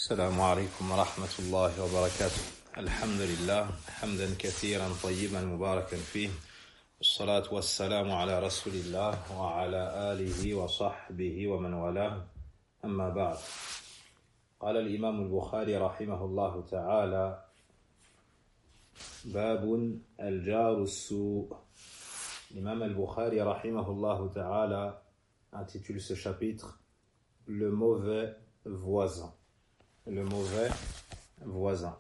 السلام عليكم ورحمة الله وبركاته. الحمد لله حمدا كثيرا طيبا مباركا فيه، والصلاة والسلام على رسول الله وعلى آله وصحبه ومن والاه، أما بعد. قال الإمام البخاري رحمه الله تعالى: باب الجار السوء. L'imam al-Bukhari rahimahullah ta'ala intitule ce chapitre le mauvais voisin. Le mauvais voisin.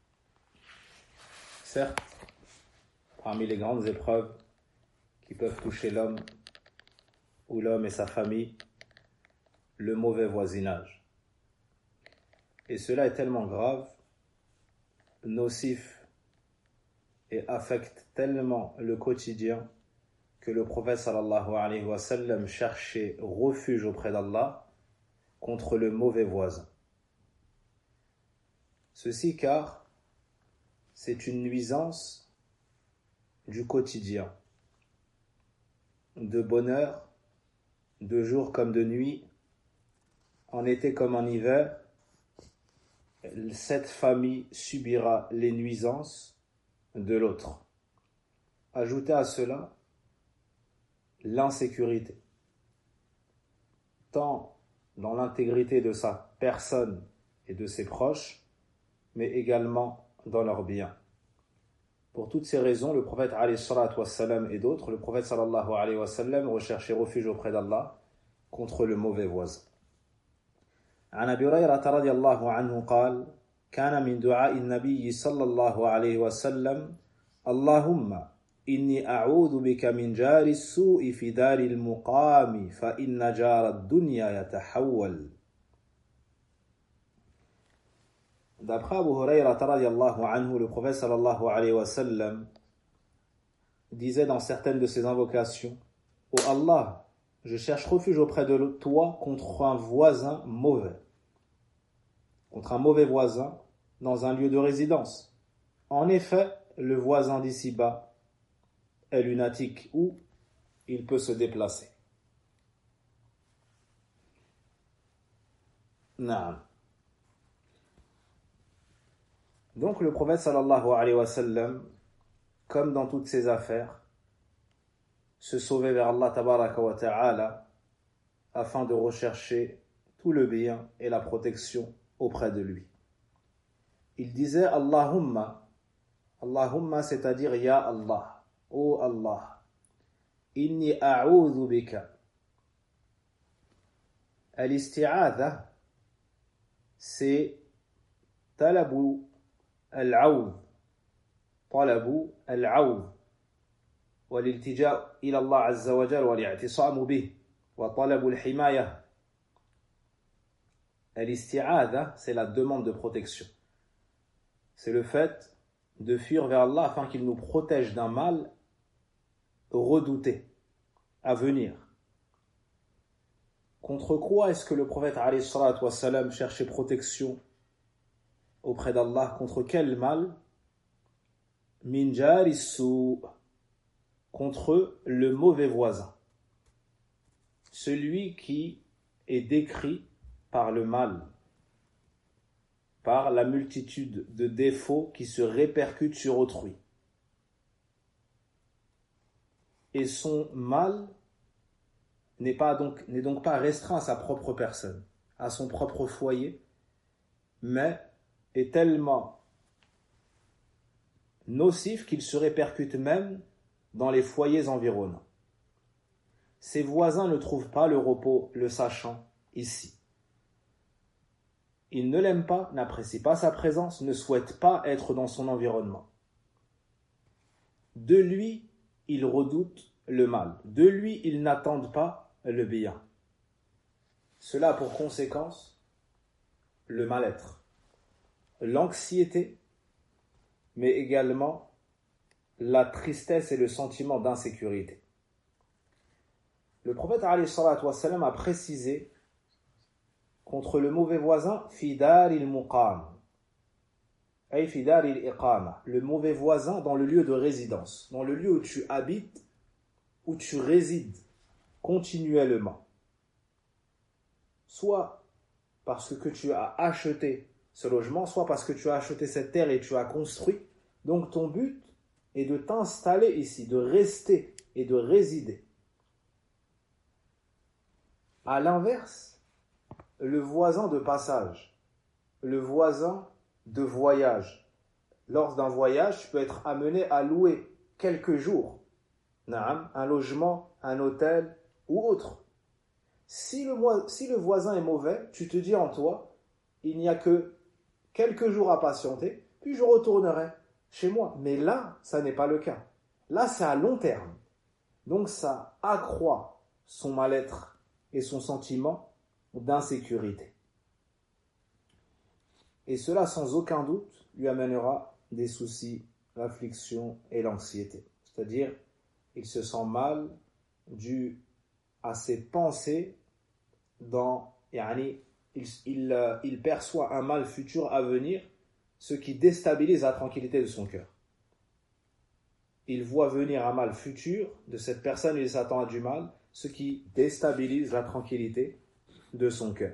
Certes, parmi les grandes épreuves qui peuvent toucher l'homme ou l'homme et sa famille, le mauvais voisinage. Et cela est tellement grave, nocif et affecte tellement le quotidien que le prophète sallallahu alayhi wa sallam cherchait refuge auprès d'Allah contre le mauvais voisin. Ceci car c'est une nuisance du quotidien, de bonheur, de jour comme de nuit, en été comme en hiver. Cette famille subira les nuisances de l'autre. Ajoutez à cela l'insécurité, tant dans l'intégrité de sa personne et de ses proches, mais également dans leurs biens. Pour toutes ces raisons, le prophète alayhi salatu wassalam et d'autres, le prophète sallallahu alayhi wa sallam recherchait refuge auprès d'Allah contre le mauvais voisin. عن أبي هريرة رضي الله عنه قال: كان من دعاء النبي صلى الله عليه وسلم: اللهم إني أعوذ بك من جار السوء في دار المقام فإن جار الدنيا يتحول. D'après Abu Hurayra radiyallahu anhu, le prophète sallallahu alayhi wa sallam disait dans certaines de ses invocations: Ô Allah, je cherche refuge auprès de toi contre un voisin mauvais, contre un mauvais voisin dans un lieu de résidence. En effet, le voisin d'ici-bas est lunatique ou il peut se déplacer. Naam. Donc le prophète sallallahu alayhi wa sallam, comme dans toutes ses affaires, se sauvait vers Allah tabaraka wa ta'ala afin de rechercher tout le bien et la protection auprès de lui. Il disait Allahumma, Allahumma, c'est-à-dire Ya Allah, ô Allah, inni a'udhu bika. Al-isti'adha, c'est talabu al-'awd, talabu al-'awd, والالتجاء إلى الله عز وجل والاعتصام به وطلب الحماية. Al-isti'adha, c'est la demande de protection. C'est le fait de fuir vers Allah afin qu'il nous protège d'un mal redouté, à venir. Contre quoi est-ce que le prophète alayhi salatu wassalam cherchait protection auprès d'Allah? Contre quel mal? Min jari su', contre le mauvais voisin, celui qui est décrit par le mal, par la multitude de défauts qui se répercutent sur autrui. Et son mal n'est donc pas restreint à sa propre personne, à son propre foyer, mais est tellement nocif qu'il se répercute même dans les foyers environnants. Ses voisins ne trouvent pas le repos, le sachant, ici. Ils ne l'aiment pas, n'apprécient pas sa présence, ne souhaitent pas être dans son environnement. De lui, ils redoutent le mal. De lui, ils n'attendent pas le bien. Cela a pour conséquence le mal-être, l'anxiété, mais également la tristesse et le sentiment d'insécurité. Le prophète alayhi salatu wassalam a précisé contre le mauvais voisin fi dar il-muqam, ay fi dar il-iqama, le mauvais voisin dans le lieu de résidence, dans le lieu où tu habites, où tu résides continuellement, soit parce que tu as acheté ce logement, soit parce que tu as acheté cette terre et tu as construit. Donc ton but est de t'installer ici, de rester et de résider. À l'inverse, le voisin de passage, le voisin de voyage. Lors d'un voyage, tu peux être amené à louer quelques jours un logement, un hôtel ou autre. Si le voisin est mauvais, tu te dis en toi, il n'y a que quelques jours à patienter, puis je retournerai chez moi. Mais là, ça n'est pas le cas. Là, c'est à long terme. Donc, ça accroît son mal-être et son sentiment d'insécurité. Et cela, sans aucun doute, lui amènera des soucis, l'affliction et l'anxiété. C'est-à-dire, il se sent mal dû à ses pensées il perçoit un mal futur à venir, ce qui déstabilise la tranquillité de son cœur. Il voit venir un mal futur de cette personne, il s'attend à du mal, ce qui déstabilise la tranquillité de son cœur.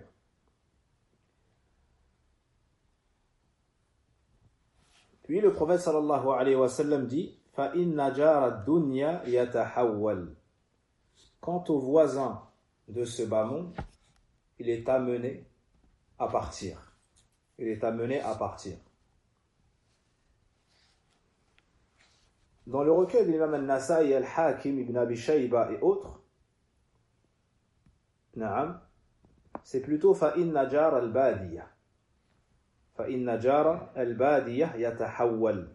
Puis le prophète sallallahu alayhi wa sallam dit فَإِنَّ جَارَ الدُّنْيَا يَتَحَوَّلْ. Quant au voisin de ce bas monde, il est amené à partir. Il est amené à partir. Dans le recueil de l'imam al-Nasa'i, al-Hakim, Ibn Abi Shayba et autres, c'est plutôt فَإِنَّ جَارَ الْبَادِيَةِ فَإِنَّ جَارَ الْبَادِيَةِ يَتَحَوَّلْ.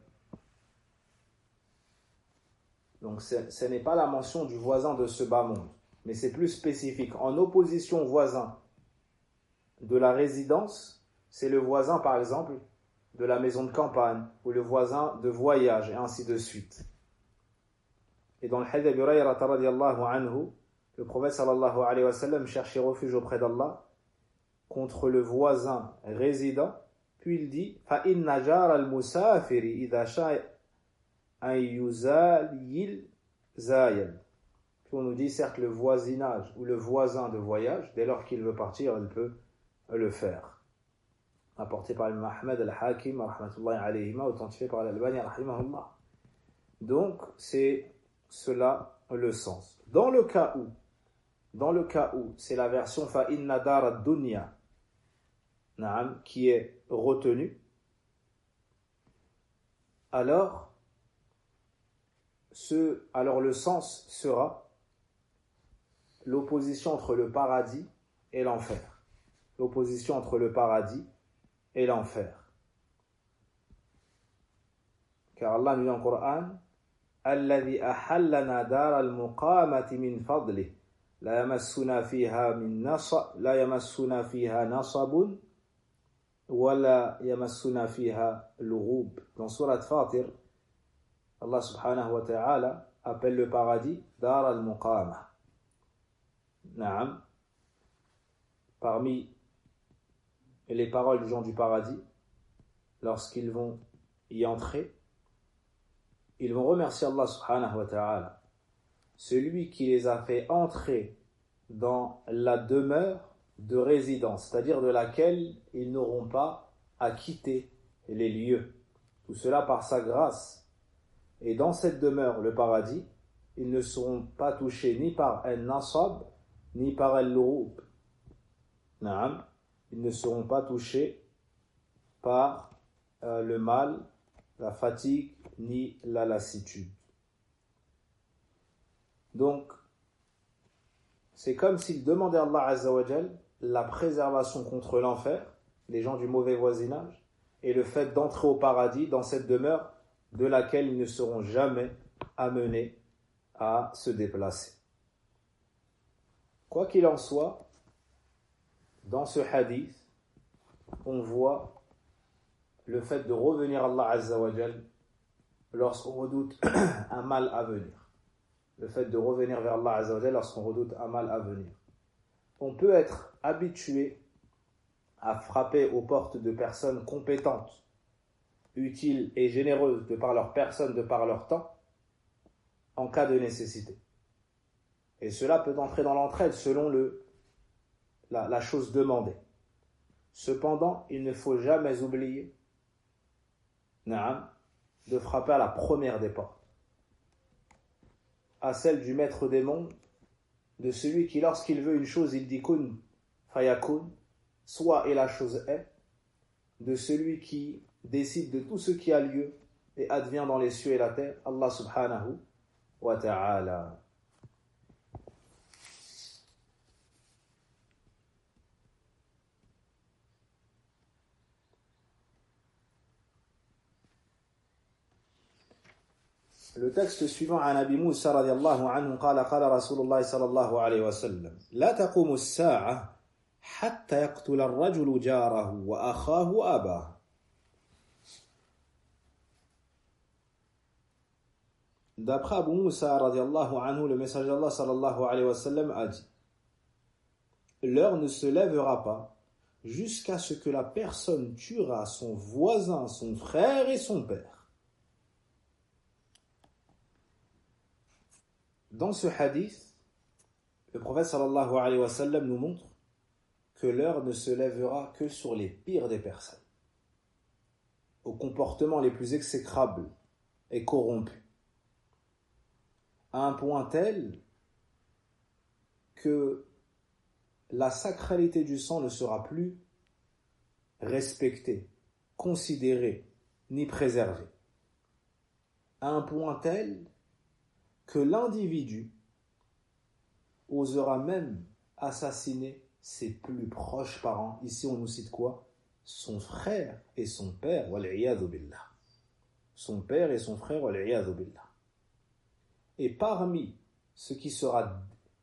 Donc ce n'est pas la mention du voisin de ce bas monde, mais c'est plus spécifique. En opposition au voisin de la résidence, c'est le voisin par exemple de la maison de campagne ou le voisin de voyage et ainsi de suite. Et dans le hadith d'Abu Hurayra radiyallahu anhu, le prophète sallallahu alayhi wa sallam cherchait refuge auprès d'Allah contre le voisin résident, puis il dit فَإِنَّ جَارَ الْمُسَافِرِ إِذَا شَاءَ أَنْ يُزَالِيِّ الزَّايَلِ. Puis on nous dit certes le voisinage ou le voisin de voyage, dès lors qu'il veut partir, il peut le faire. Apporté par l'imam Ahmed al-Hakim, rahmatullahi alayhima, authentifié par al-Albani, rahimahullah. Donc, c'est cela le sens. Dans le cas où c'est la version فَإِنَّ دَارَ الدُّنْيَا qui est retenue, alors le sens sera l'opposition entre le paradis et l'enfer. L'opposition entre le paradis et l'enfer. Car Allah nous dit dans le Coran الذي أحلنا دار المقامة من فضله لا يمسنا فيها نصب ولا يمسنا فيها لغوب. Dans Surat Fatir, Allah subhanahu wa ta'ala appelle le paradis Dar al-Muqama. Parmi les paroles des gens du paradis, lorsqu'ils vont y entrer, ils vont remercier Allah subhanahu wa ta'ala, celui qui les a fait entrer dans la demeure de résidence, c'est-à-dire de laquelle ils n'auront pas à quitter les lieux. Tout cela par sa grâce. Et dans cette demeure, le paradis, ils ne seront pas touchés ni par al-nasab, ni par al-lurub. Ils ne seront pas touchés par le mal, la fatigue, ni la lassitude. Donc, c'est comme s'ils demandaient à Allah Azza wa Jal la préservation contre l'enfer, les gens du mauvais voisinage, et le fait d'entrer au paradis dans cette demeure de laquelle ils ne seront jamais amenés à se déplacer. Quoi qu'il en soit, dans ce hadith, on voit le fait de revenir à Allah Azza wa Jal lorsqu'on redoute un mal à venir. Le fait de revenir vers Allah Azza wa Jal lorsqu'on redoute un mal à venir. On peut être habitué à frapper aux portes de personnes compétentes, utiles et généreuses de par leur personne, de par leur temps, en cas de nécessité. Et cela peut entrer dans l'entraide selon la chose demandée. Cependant, il ne faut jamais oublier de frapper à la première des portes, à celle du maître des mondes, de celui qui, lorsqu'il veut une chose, il dit kun fayakun, soit et la chose est, de celui qui décide de tout ce qui a lieu et advient dans les cieux et la terre, Allah subhanahu wa ta'ala. Le texte suivant عن أبي موسى رضي الله عنه قال قال رسول الله صلى الله عليه وسلم لا تقوم الساعة حتى يقتل الرجل جاره وأخاه وأباه. D'après Abu Moussa radiallahu anhu, le messager d'Allah sallallahu alayhi wa sallam a dit: l'heure ne se lèvera pas jusqu'à ce que la personne tuera son voisin, son frère et son père. Dans ce hadith, le prophète sallallahu alayhi wa sallam nous montre que l'heure ne se lèvera que sur les pires des personnes, aux comportements les plus exécrables et corrompus, à un point tel que la sacralité du sang ne sera plus respectée, considérée, ni préservée. À un point tel que l'individu osera même assassiner ses plus proches parents. Ici, on nous cite quoi? Son frère et son père, wal-'iyadhu billah. Son père et son frère, wal-'iyadhu billah. Et parmi ce qui sera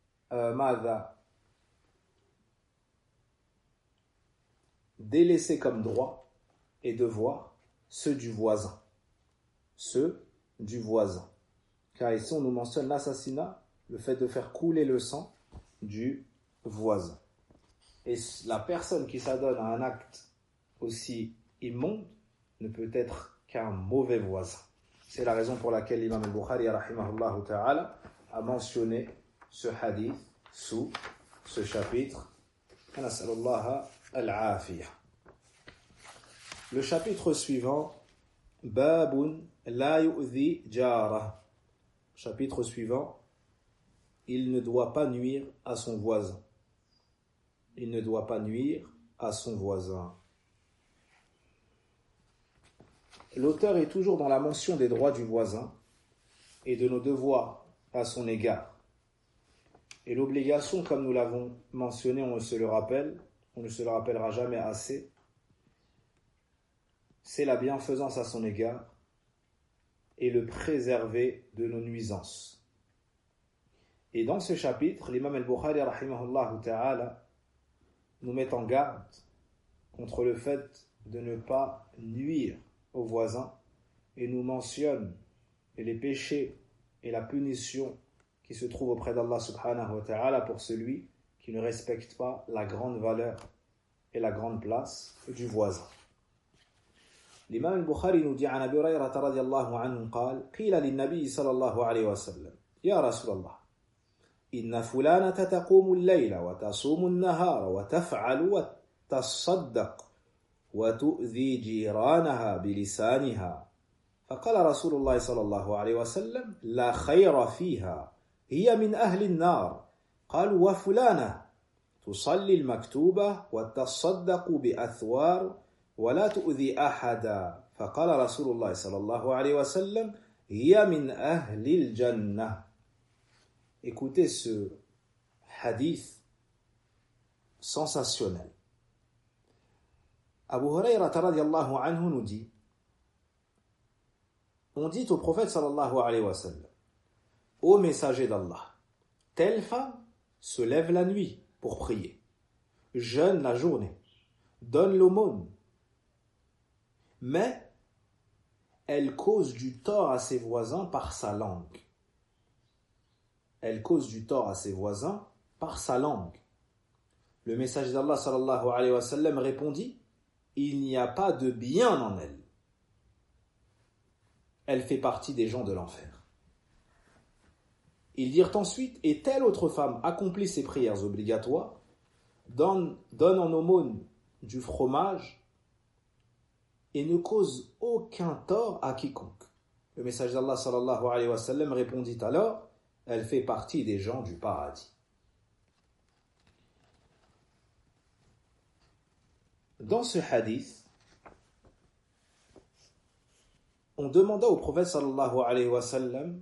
délaissé comme droit et devoir, ceux du voisin. Ceux du voisin. Car ici, on nous mentionne l'assassinat, le fait de faire couler le sang du voisin. Et la personne qui s'adonne à un acte aussi immonde ne peut être qu'un mauvais voisin. C'est la raison pour laquelle l'imam al-Bukhari rahimahullah ta'ala a mentionné ce hadith sous ce chapitre. Nas'alullah al-afiyah. Le chapitre suivant, Babun la yu'zi jarah. Chapitre suivant, il ne doit pas nuire à son voisin. Il ne doit pas nuire à son voisin. L'auteur est toujours dans la mention des droits du voisin et de nos devoirs à son égard. Et l'obligation, comme nous l'avons mentionné, on ne se le rappellera jamais assez, c'est la bienfaisance à son égard et le préserver de nos nuisances. Et dans ce chapitre, l'imam al-Bukhari rahimahullah ta'ala nous met en garde contre le fait de ne pas nuire aux voisins et nous mentionne les péchés et la punition qui se trouvent auprès d'Allah subhanahu wa ta'ala pour celui qui ne respecte pas la grande valeur et la grande place du voisin. L'imam al-Bukhari nous dit عن أبي هريرة رضي الله عنه قال قيل للنبي صلى الله عليه وسلم يا رسول الله إن فلانة تقوم الليل وتصوم النهار وتفعل وتصدق وتؤذي جيرانها بلسانها فقال رسول الله صلى الله عليه وسلم لا خير فيها هي من أهل النار قالوا وفلانة تصلي المكتوبة وتصدق بأثوار ولا تؤذي أحدا فقال رسول الله صلى الله عليه وسلم هي من أهل الجنة. Écoutez ce hadith sensationnel. Abu Hurayrata radiyallahu anhu nous dit: on dit au prophète sallallahu alayhi wa sallam, ô messager d'Allah, telle femme se lève la nuit pour prier, jeûne la journée, donne l'aumône, mais elle cause du tort à ses voisins par sa langue. Elle cause du tort à ses voisins par sa langue. Le messager d'Allah sallallahu alayhi wa sallam répondit: il n'y a pas de bien en elle. Elle fait partie des gens de l'enfer. Ils dirent ensuite: et telle autre femme accomplit ses prières obligatoires, donne en aumône du fromage et ne cause aucun tort à quiconque. Le messager d'Allah sallallahu alayhi wa sallam répondit alors, elle fait partie des gens du paradis. Dans ce hadith, on demanda au prophète sallallahu alayhi wa sallam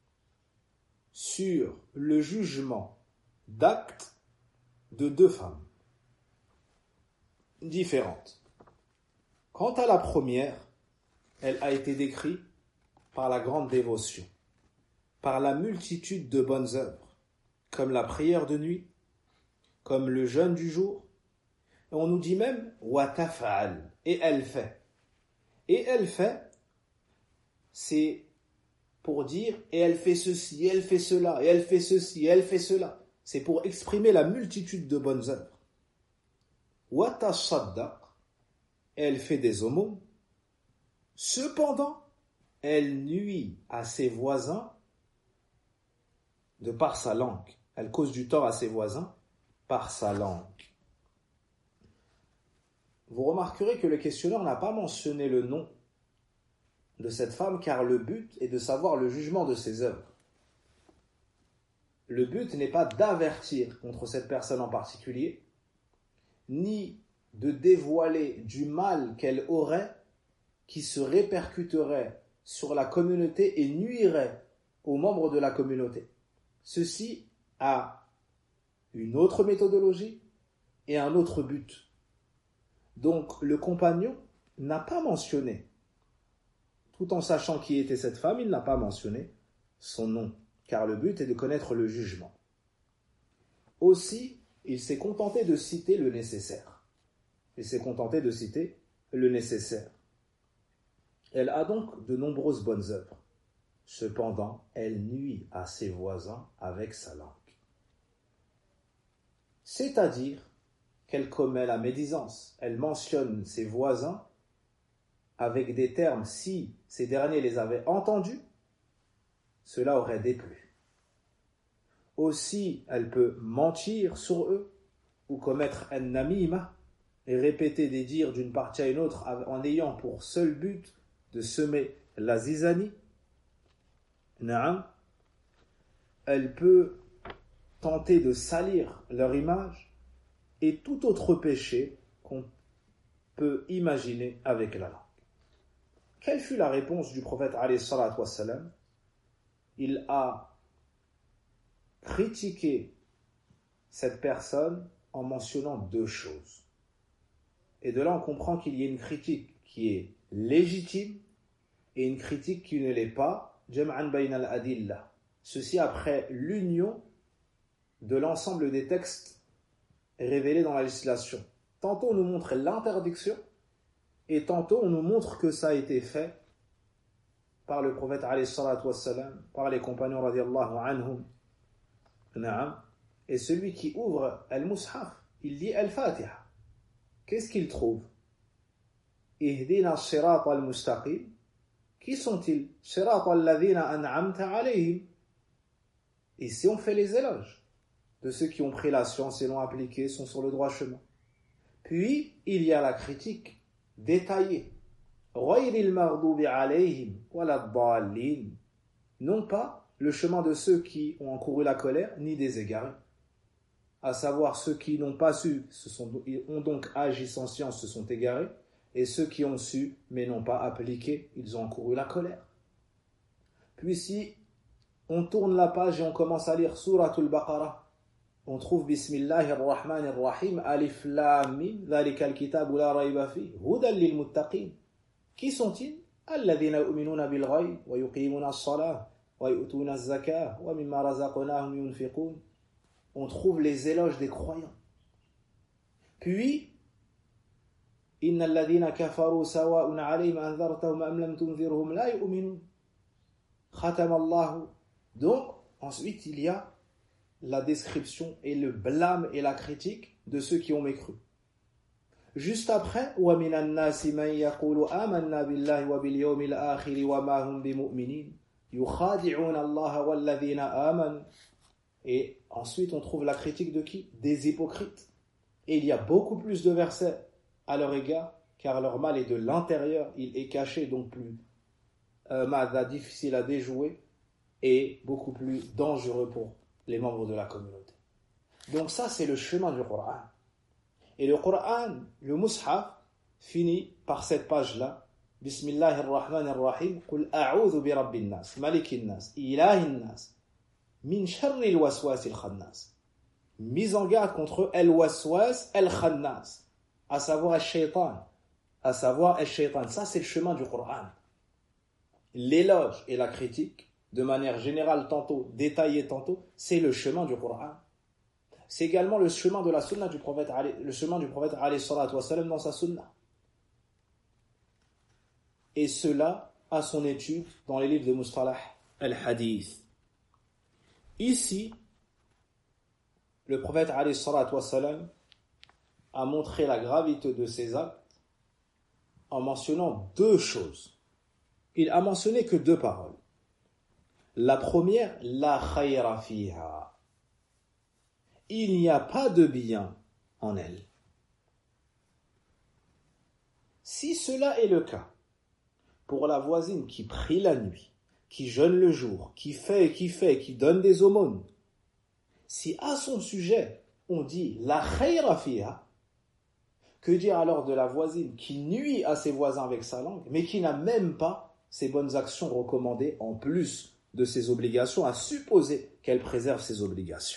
sur le jugement d'actes de deux femmes différentes. Quant à la première, elle a été décrite par la grande dévotion, par la multitude de bonnes œuvres, comme la prière de nuit, comme le jeûne du jour. Et on nous dit même « wa taf'al » et elle fait. Et elle fait, c'est pour dire « et elle fait ceci, et elle fait cela, et elle fait ceci, et elle fait cela ». C'est pour exprimer la multitude de bonnes œuvres. « Wa tasaddaq » elle fait des aumônes. Cependant, elle nuit à ses voisins de par sa langue. Elle cause du tort à ses voisins par sa langue. Vous remarquerez que le questionneur n'a pas mentionné le nom de cette femme car le but est de savoir le jugement de ses œuvres. Le but n'est pas d'avertir contre cette personne en particulier, ni de dévoiler du mal qu'elle aurait qui se répercuterait sur la communauté et nuirait aux membres de la communauté. Ceci a une autre méthodologie et un autre but. Donc le compagnon n'a pas mentionné, tout en sachant qui était cette femme, il n'a pas mentionné son nom, car le but est de connaître le jugement. Aussi, il s'est contenté de citer le nécessaire. Elle a donc de nombreuses bonnes œuvres. Cependant, elle nuit à ses voisins avec sa langue. C'est-à-dire qu'elle commet la médisance. Elle mentionne ses voisins avec des termes, si ces derniers les avaient entendus, cela aurait déplu. Aussi, elle peut mentir sur eux ou commettre un namima et répéter des dires d'une partie à une autre en ayant pour seul but de semer la zizanie. Naam. Elle peut tenter de salir leur image et tout autre péché qu'on peut imaginer avec la langue. Quelle fut la réponse du prophète alayhi salatu wassalam? Il a critiqué cette personne en mentionnant deux choses. Et de là on comprend qu'il y a une critique qui est légitime et une critique qui ne l'est pas, jam'an bayna al-adillah. Ceci après l'union de l'ensemble des textes révélés dans la législation. Tantôt on nous montre l'interdiction et tantôt on nous montre que ça a été fait par le prophète alayhi salatu wassalam, par les compagnons radiyallahu anhum. Naam. Et celui qui ouvre al-mushaf, il lit al-fatiha. Qu'est-ce qu'il trouve? Ihdina as-sirata al-mustaqim. Qui sont-ils? Sirata alladhina an'amta alayhim. Ici on fait les éloges de ceux qui ont pris la science et l'ont appliquée, sont sur le droit chemin. Puis il y a la critique détaillée. Ghayril maghdubi alayhim waladdallin. Non pas le chemin de ceux qui ont encouru la colère, ni des égarés. À savoir ceux qui n'ont pas su, ont donc agi sans science, se sont égarés, et ceux qui ont su, mais n'ont pas appliqué, ils ont encouru la colère. Puis si on tourne la page et on commence à lire Suratul Baqarah, on trouve Bismillahir Rahmanir Rahim, Alif Lam Mim, Dhalikal Kitabu la rayba fi, Hudan lil Muttaqin. Qui sont-ils? Alladhina yu'minuna bil ghayb wa yuqimuna as-salah wa yu'tuna az-zakah wa mimma razaqnahum yunfiqun. On trouve les éloges des croyants. Puis Innal ladhina kafaru sawa'un 'alayhim anzartahum am lam tunzirhum la yu'minun. Khatama Allah. Donc ensuite il y a la description et le blâme et la critique de ceux qui ont mécru. Juste après, wa minan nasi man yaqulu amanna billahi wa bil yawmil akhir wa ma hum bimu'minin yukhadi'una Allah wal ladhina amanu. Et ensuite on trouve la critique de qui? Des hypocrites. Et il y a beaucoup plus de versets à leur égard, car leur mal est de l'intérieur, il est caché, donc plus difficile à déjouer et beaucoup plus dangereux pour les membres de la communauté. Donc ça, c'est le chemin du Coran. Et le Coran, le Mus'haf, finit par cette page-là. Bismillahirrahmanirrahim. Qul a'udhu bi rabbin nas, malikin nas, ilahin nas, min sharril waswasil khannas. Mise en garde contre el-waswas el-khannas, à savoir el-shaytan. Ça, c'est le chemin du Coran. L'éloge et la critique, de manière générale tantôt, détaillée tantôt, c'est le chemin du Coran. C'est également le chemin de la sunna du prophète, le chemin du prophète alayhi salatu wassalam dans sa sunna. Et cela a son étude dans les livres de Mustalah al-Hadith. Ici, le prophète alayhi salatu wassalam a montré la gravité de ses actes en mentionnant deux choses. Il a mentionné que deux paroles. La première, la khayra fiha. Il n'y a pas de bien en elle. Si cela est le cas, pour la voisine qui prie la nuit, qui jeûne le jour, qui donne des aumônes, si à son sujet on dit la khayra fiha, que dire alors de la voisine qui nuit à ses voisins avec sa langue, mais qui n'a même pas ses bonnes actions recommandées en plus de ses obligations, à supposer qu'elle préserve ses obligations.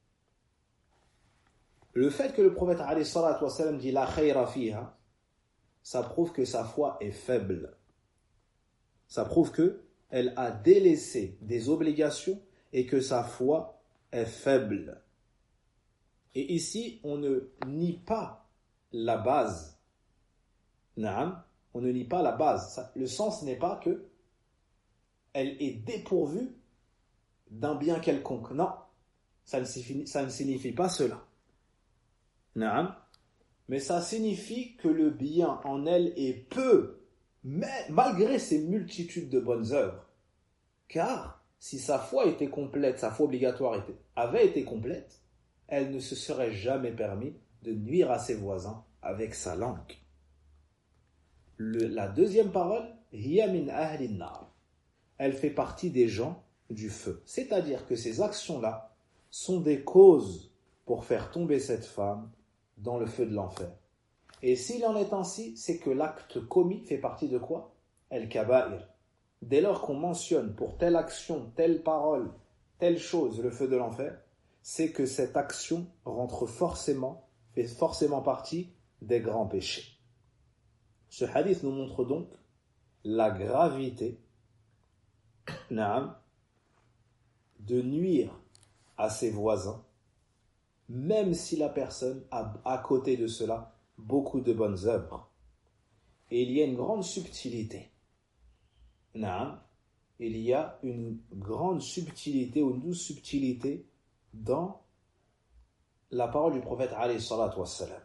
Le fait que le prophète alayhi salatu wassalam dit la khayra fiha, ça prouve que sa foi est faible. Ça prouve qu'elle a délaissé des obligations et que sa foi est faible. Et ici, on ne nie pas la base. Naam, on ne nie pas la base. Le sens n'est pas que elle est dépourvue d'un bien quelconque. Non, ça ne signifie pas cela. Naam. Mais ça signifie que le bien en elle est peu, mais malgré ses multitudes de bonnes œuvres. Car si sa foi était complète, sa foi obligatoire avait été complète, elle ne se serait jamais permis de nuire à ses voisins avec sa langue. La deuxième parole, hiya min ahli an-nar. Elle fait partie des gens du feu. C'est-à-dire que ces actions-là sont des causes pour faire tomber cette femme dans le feu de l'enfer. Et s'il en est ainsi, c'est que l'acte commis fait partie de quoi? El-Kaba'ir. Dès lors qu'on mentionne pour telle action, telle parole, telle chose, le feu de l'enfer, c'est que cette action fait forcément partie des grands péchés. Ce hadith nous montre donc la gravité de nuire à ses voisins, même si la personne a à côté de cela beaucoup de bonnes œuvres. Et il y a une grande subtilité. Il y a une grande subtilité ou une douce subtilité dans la parole du prophète alayhi salatu wassalam.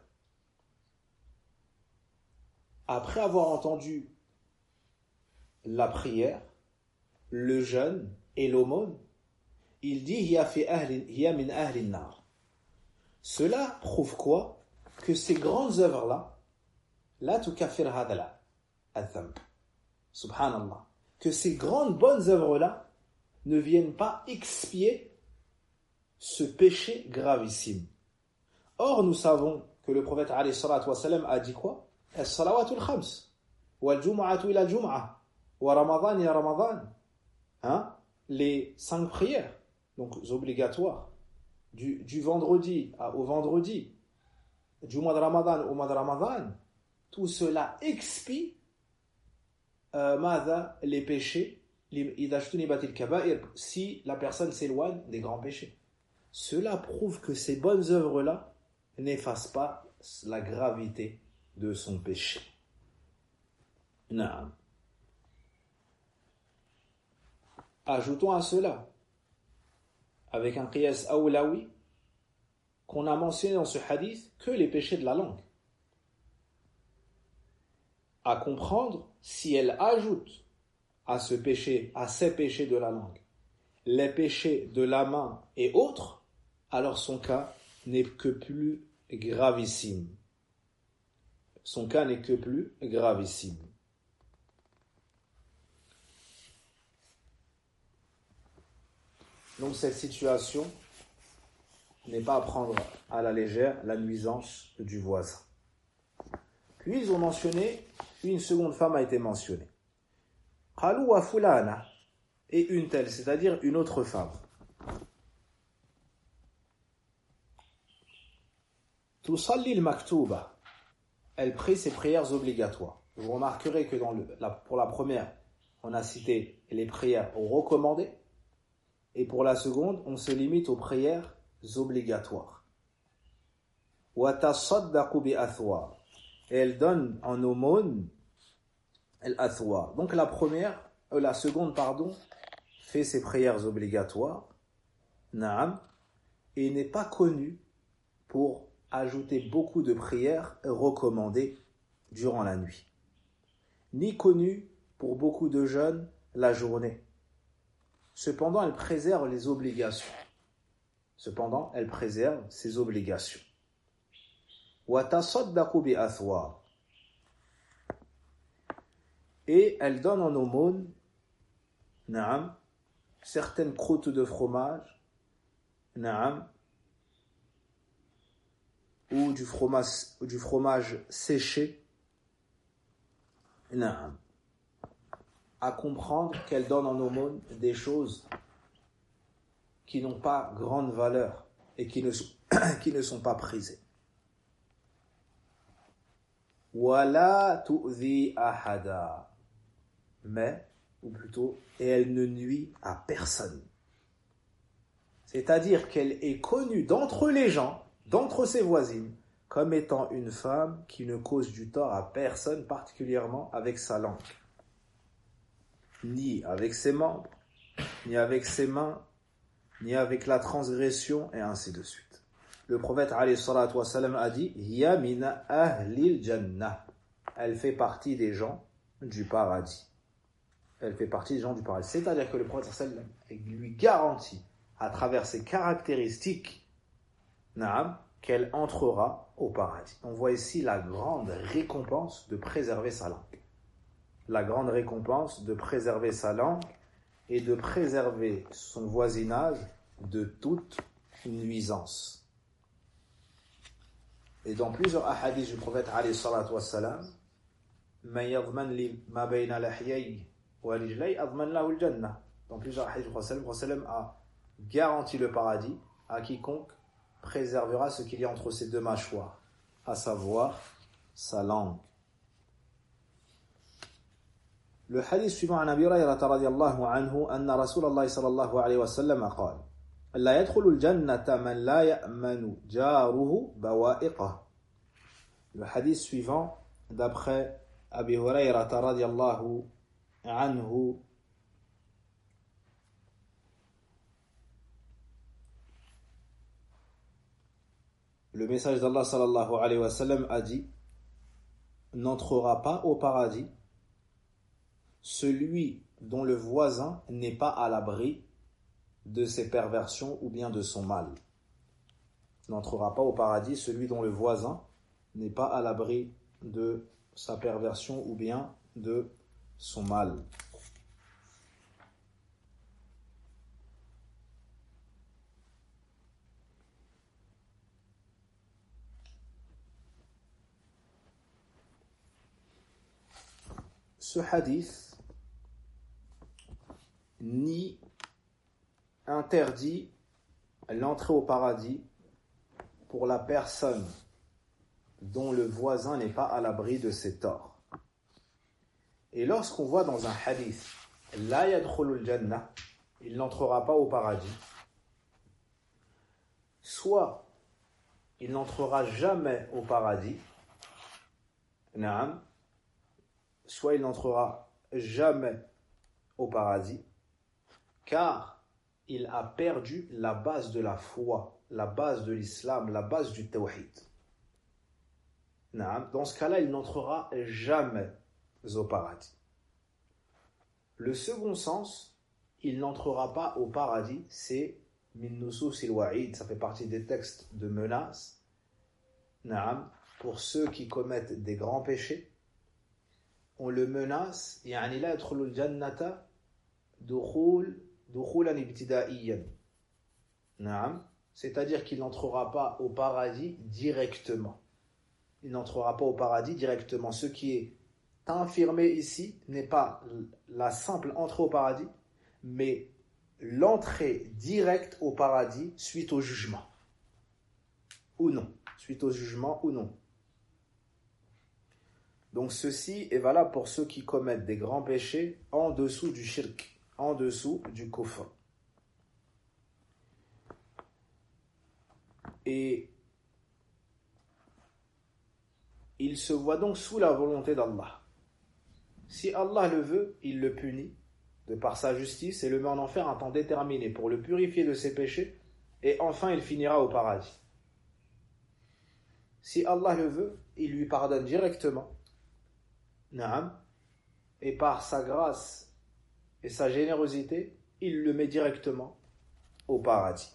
Après avoir entendu la prière, le jeûne et l'aumône, il dit hiya min ahli an-nar. Cela prouve quoi? Que ces grandes œuvres-là, la tukaffir hadala al-dhanb. Subhanallah. Que ces grandes bonnes œuvres-là ne viennent pas expier ce péché gravissime. Or, nous savons que le prophète alayhi salatu wassalam a dit quoi? As-salawatul khams, wal jum'atu ila al-jum'ah, wa ramadan ila ramadan. Les 5 prières, donc obligatoires, du vendredi au vendredi, du mois de Ramadan au mois de Ramadan, tout cela expie les péchés, si la personne s'éloigne des grands péchés. Cela prouve que ces bonnes œuvres-là n'effacent pas la gravité de son péché. Naam. Ajoutons à cela, avec un qiyas awlawi, qu'on a mentionné dans ce hadith que les péchés de la langue. À comprendre, si elle ajoute à ces péchés de la langue, les péchés de la main et autres, alors son cas n'est que plus gravissime. son cas n'est que plus gravissime. Donc cette situation n'est pas à prendre à la légère la nuisance du voisin. Puis ils ont mentionné, une seconde femme a été mentionnée. Qalu wa fulana, et une telle, c'est-à-dire une autre femme. Tusalli al-maktuba, elle prie ses prières obligatoires. Vous remarquerez que pour la première, on a cité les prières recommandées, et pour la seconde, on se limite aux prières obligatoires. Wa tasaddaqu bi athwar, et elle donne en aumône al-athwar. Donc la seconde, fait ses prières obligatoires, na'am, et n'est pas connue pour ajouter beaucoup de prières recommandées durant la nuit, ni connue pour beaucoup de jeûnes la journée. Cependant, elle préserve les obligations. Cependant, elle préserve ses obligations. Wa tasaddaqu bi athwar, et elle donne en aumône, na'am, certaines croûtes de fromage, na'am, ou du fromage séché, na'am, à comprendre qu'elle donne en aumône des choses qui n'ont pas grande valeur et qui ne sont pas prisées. Wala tu'zi ahada, mais, ou plutôt, et elle ne nuit à personne. C'est-à-dire qu'elle est connue d'entre les gens, d'entre ses voisines, comme étant une femme qui ne cause du tort à personne, particulièrement avec sa langue, ni avec ses membres, ni avec ses mains, ni avec la transgression, et ainsi de suite. Le prophète alayhi salatu wassalam a dit « Hiya min ahlil jannah » elle fait partie des gens du paradis. Elle fait partie des gens du paradis. C'est-à-dire que le prophète sallallahu alayhi wa sallam lui garantit, à travers ses caractéristiques, qu'elle entrera au paradis. On voit ici la grande récompense de préserver sa langue. La grande récompense de préserver sa langue et de préserver son voisinage de toute nuisance. Et dans plusieurs hadiths du prophète alayhi salatu wassalam, man yadman li ma bayna lahyayhi wa rijlayhi adman lahu al-jannah. Dans plusieurs hadiths du prophète sallam a garanti le paradis à quiconque préservera ce qu'il y a entre ses deux mâchoires, à savoir sa langue. Le hadith suivant عن أبي هريرة رضي الله عنه أن رسول الله صلى الله عليه وسلم قال لا يدخل الجنة من لا يأمن جاره بوائقه. Le hadith suivant d'après Abi Hurayra رضي الله عنه, le message d'Allah sallallahu alayhi wa sallam a dit: n'entrera pas au paradis celui dont le voisin n'est pas à l'abri de ses perversions ou bien de son mal. N'entrera pas au paradis celui dont le voisin n'est pas à l'abri de sa perversion ou bien de son mal. Ce hadith ni interdit l'entrée au paradis pour la personne dont le voisin n'est pas à l'abri de ses torts. Et lorsqu'on voit dans un hadith la yadkhulul jannah, il n'entrera pas au paradis, soit il n'entrera jamais au paradis, soit il n'entrera jamais au paradis, car il a perdu la base de la foi, la base de l'islam, la base du tawhid. Dans ce cas-là, il n'entrera jamais au paradis. Le second sens, il n'entrera pas au paradis, c'est min nusus il wa'id, ça fait partie des textes de menace, pour ceux qui commettent des grands péchés, on le menace, يعني لا يدخل الجنة دخولا ابتدائيا. نعم. C'est-à-dire qu'il n'entrera pas au paradis directement. Il n'entrera pas au paradis directement. Ce qui est affirmé ici n'est pas la simple entrée au paradis, mais l'entrée directe au paradis suite au jugement. Ou non. Suite au jugement ou non. Donc ceci est valable pour ceux qui commettent des grands péchés en dessous du shirk, en dessous du kufr. Et il se voit donc sous la volonté d'Allah. Si Allah le veut, il le punit de par sa justice et le met en enfer un temps déterminé pour le purifier de ses péchés, et enfin il finira au paradis. Si Allah le veut, il lui pardonne directement, Naam, et par sa grâce et sa générosité, il le met directement au paradis.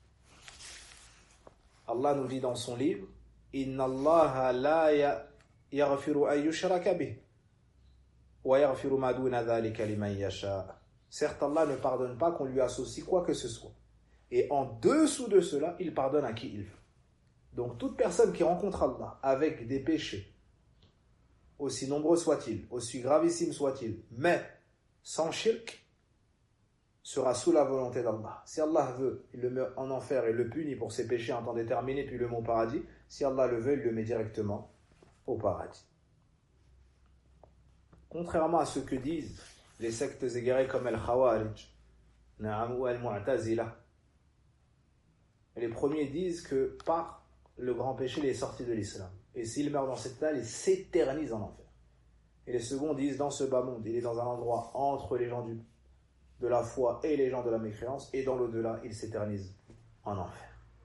Allah nous dit dans son livre, Inna Allah la yaghfiru an yushraka bih wa yaghfiru ma duna dhalika liman yasha. Certes, Allah ne pardonne pas qu'on lui associe quoi que ce soit. Et en dessous de cela, il pardonne à qui il veut. Donc toute personne qui rencontre Allah avec des péchés, aussi nombreux soient-ils, aussi gravissimes soient-ils, mais sans shirk, sera sous la volonté d'Allah. Si Allah veut, il le met en enfer et le punit pour ses péchés en temps déterminé, puis le met au paradis. Si Allah le veut, il le met directement au paradis. Contrairement à ce que disent les sectes égarées comme Al-Khawarij ou Al-Mu'tazila, les premiers disent que par le grand péché, il est sorti de l'islam. Et s'il meurt dans cet état, il s'éternise en enfer. Et les seconds disent, dans ce bas monde, il est dans un endroit entre les gens de la foi et les gens de la mécréance, et dans l'au-delà, il s'éternise en enfer.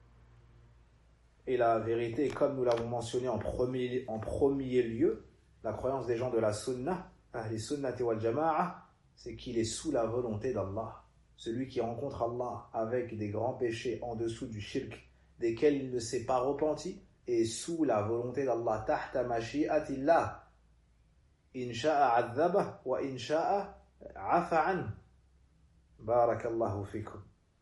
Et la vérité, comme nous l'avons mentionné en premier lieu, la croyance des gens de la sunnah, ahli sunnati wal jama'a, c'est qu'il est sous la volonté d'Allah. Celui qui rencontre Allah avec des grands péchés en dessous du shirk, desquels il ne s'est pas repenti, est sous la volonté d'Allah, tahta mashi'atillah. In sha'a 'adhabah wa in sha'a 'afa 'anhu. Barakallahu fikum.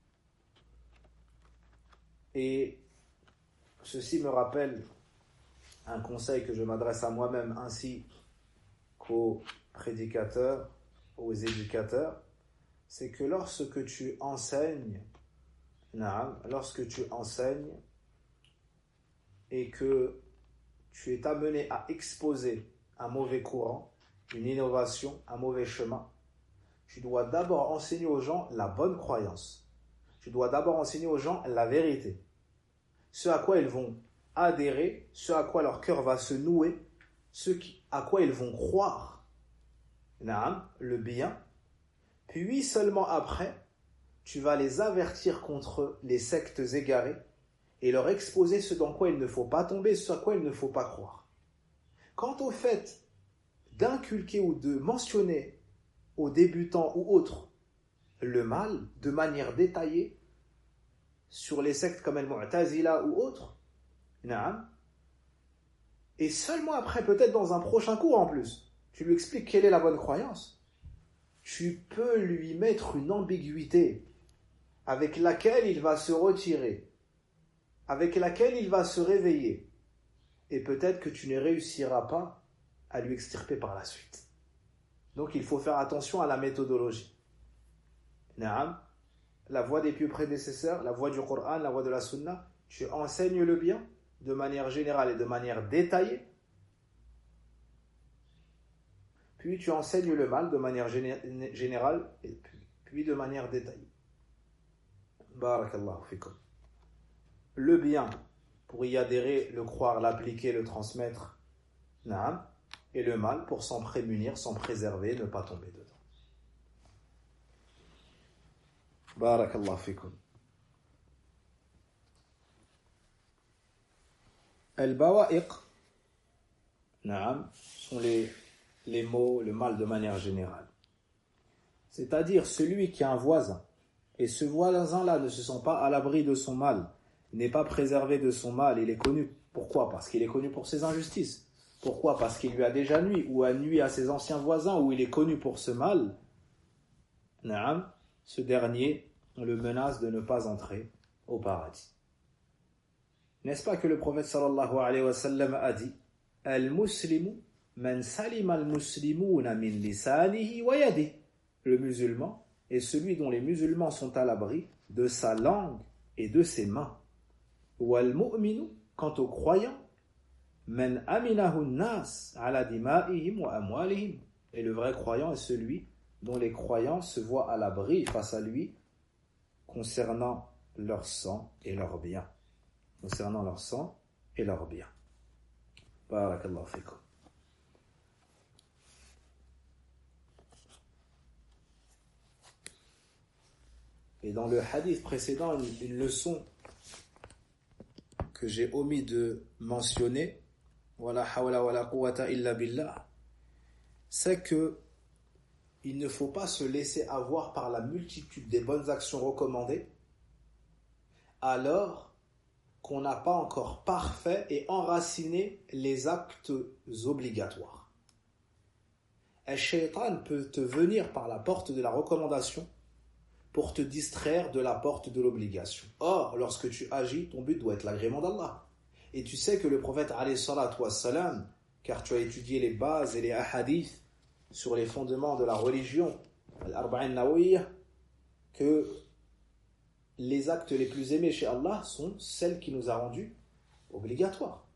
Et ceci me rappelle un conseil que je m'adresse à moi-même ainsi qu'aux prédicateurs, aux éducateurs, c'est que lorsque tu enseignes et que tu es amené à exposer un mauvais courant, une innovation, un mauvais chemin, tu dois d'abord enseigner aux gens la bonne croyance. Tu dois d'abord enseigner aux gens la vérité. Ce à quoi ils vont adhérer, ce à quoi leur cœur va se nouer, à quoi ils vont croire. Le bien. Puis seulement après, tu vas les avertir contre les sectes égarées et leur exposer ce dans quoi il ne faut pas tomber, ce à quoi il ne faut pas croire. Quant au fait d'inculquer ou de mentionner aux débutants ou autres le mal de manière détaillée sur les sectes comme Al-Mu'tazila ou autres, et seulement après, peut-être dans un prochain cours en plus, tu lui expliques quelle est la bonne croyance, tu peux lui mettre une ambiguïté avec laquelle il va se retirer, avec laquelle il va se réveiller, et peut-être que tu ne réussiras pas à lui extirper par la suite. Donc il faut faire attention à la méthodologie. La voie des pieux prédécesseurs, la voie du Coran, la voie de la Sunna, tu enseignes le bien de manière générale et de manière détaillée, puis tu enseignes le mal de manière générale et puis de manière détaillée. Barakallahu fikum. Le bien, pour y adhérer, le croire, l'appliquer, le transmettre, et le mal pour s'en prémunir, s'en préserver, ne pas tomber dedans. Barakallahu fikum. Al-bawa'iq, sont les mots, le mal de manière générale. C'est-à-dire celui qui a un voisin, et ce voisin-là ne se sent pas à l'abri de son mal, n'est pas préservé de son mal, il est connu Pourquoi? Parce qu'il est connu pour ses injustices. Pourquoi? Parce qu'il lui a déjà nui ou a nui à ses anciens voisins ou il est connu pour ce mal. Naam, ce dernier le menace de ne pas entrer au paradis. N'est-ce pas que le prophète sallallahu alayhi wa sallam a dit Al-Muslimu man salima al-muslimuna min lisanihi wa yadihi. Le musulman est celui dont les musulmans sont à l'abri de sa langue et de ses mains. Wal-mu'minu, quant aux croyants, man aminahu nas ala dima'ihim wa amwalihim. Et le vrai croyant est celui dont les croyants se voient à l'abri face à lui concernant leur sang et leurs biens. Concernant leur sang et leurs biens. Barakallahu fikum. Et dans le hadith précédent, une leçon que j'ai omis de mentionner, wala hawla wala quwwata illa billah, c'est que il ne faut pas se laisser avoir par la multitude des bonnes actions recommandées, alors qu'on n'a pas encore parfait et enraciné les actes obligatoires. Un shaitan peut te venir par la porte de la recommandation pour te distraire de la porte de l'obligation. Or, lorsque tu agis, ton but doit être l'agrément d'Allah. Et tu sais que le prophète, alayhi salatu wassalam, car tu as étudié les bases et les hadiths sur les fondements de la religion, al-Arba'in Nawawiyya, que les actes les plus aimés chez Allah sont celles qui nous a rendus obligatoires.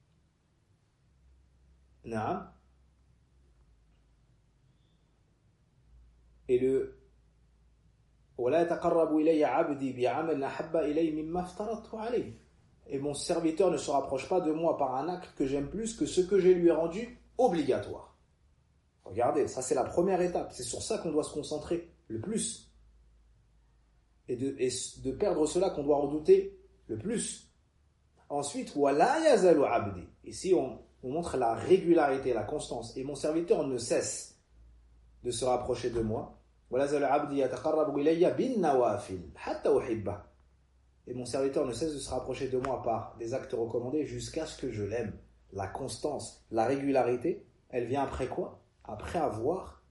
Naam. Et le et mon serviteur ne se rapproche pas de moi par un acte que j'aime plus que ce que je lui ai rendu obligatoire. Regardez, ça c'est la première étape. C'est sur ça qu'on doit se concentrer le plus. Et de perdre cela qu'on doit redouter le plus. Ensuite, ici on montre la régularité, la constance. Et mon serviteur ne cesse de se rapprocher de moi. Et mon serviteur ne cesse de se rapprocher de moi par des actes recommandés jusqu'à ce que je l'aime. La constance, la régularité, elle vient après quoi? Après avoir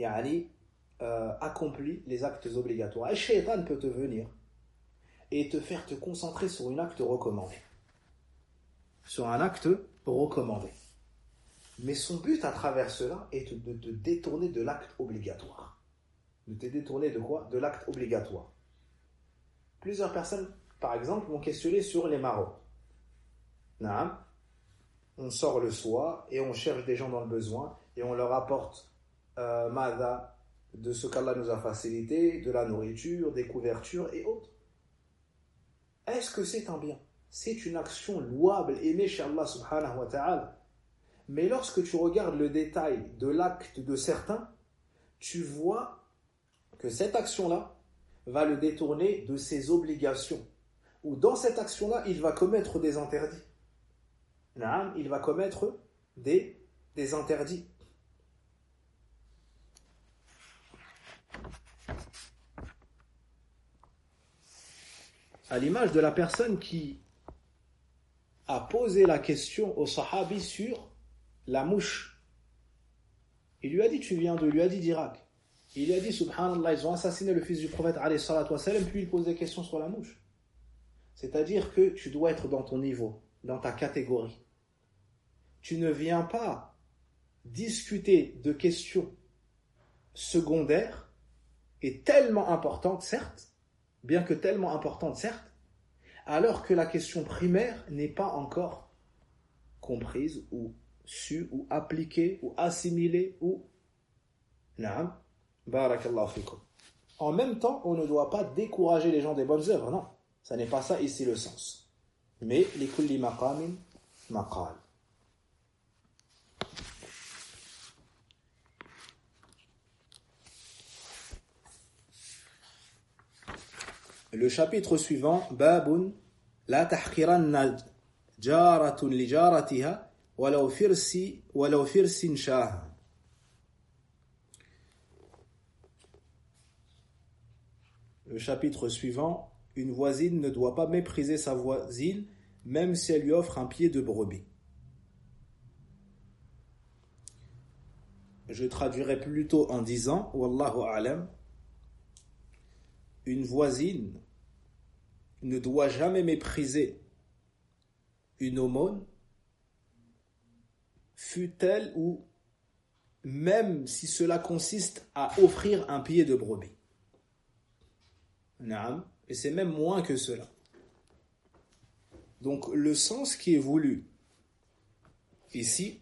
accompli les actes obligatoires. Et Shaitan peut te venir et te faire te concentrer sur un acte recommandé. Sur un acte recommandé. Mais son but à travers cela est de te détourner de l'acte obligatoire. De te détourner de quoi? De l'acte obligatoire. Plusieurs personnes, par exemple, m'ont questionné sur les maraudes. Naam. On sort le soir et on cherche des gens dans le besoin et on leur apporte mada de ce qu'Allah nous a facilité, de la nourriture, des couvertures et autres. Est-ce que c'est un bien? C'est une action louable, aimée chez Allah subhanahu wa ta'ala. Mais lorsque tu regardes le détail de l'acte de certains, tu vois que cette action-là va le détourner de ses obligations. Ou dans cette action-là, il va commettre des interdits. Il va commettre des interdits. À l'image de la personne qui a posé la question au sahabi sur la mouche. Il lui a dit, tu viens d'où? Il lui a dit d'Irak. Il lui a dit, subhanallah, ils ont assassiné le fils du prophète, alayhi salatu wassalam, puis il pose des questions sur la mouche. C'est-à-dire que tu dois être dans ton niveau, dans ta catégorie. Tu ne viens pas discuter de questions secondaires et tellement importantes, certes, bien que tellement importantes, certes, alors que la question primaire n'est pas encore comprise ou su ou appliquée ou assimilée ou... Naam. Barakallahu fikum. En même temps, on ne doit pas décourager les gens des bonnes œuvres, non. Ça n'est pas ça ici le sens. Mais likulli maqamin maqal. Le chapitre suivant, Babun la tahqiranna jaratun li jaratiha walau firsin shah. Le chapitre suivant, une voisine ne doit pas mépriser sa voisine, même si elle lui offre un pied de brebis. Je traduirai plutôt en disant, Wallahu a'lam, une voisine ne doit jamais mépriser une aumône, fût-elle ou même si cela consiste à offrir un pied de brebis. Naam. Et c'est même moins que cela. Donc le sens qui est voulu ici,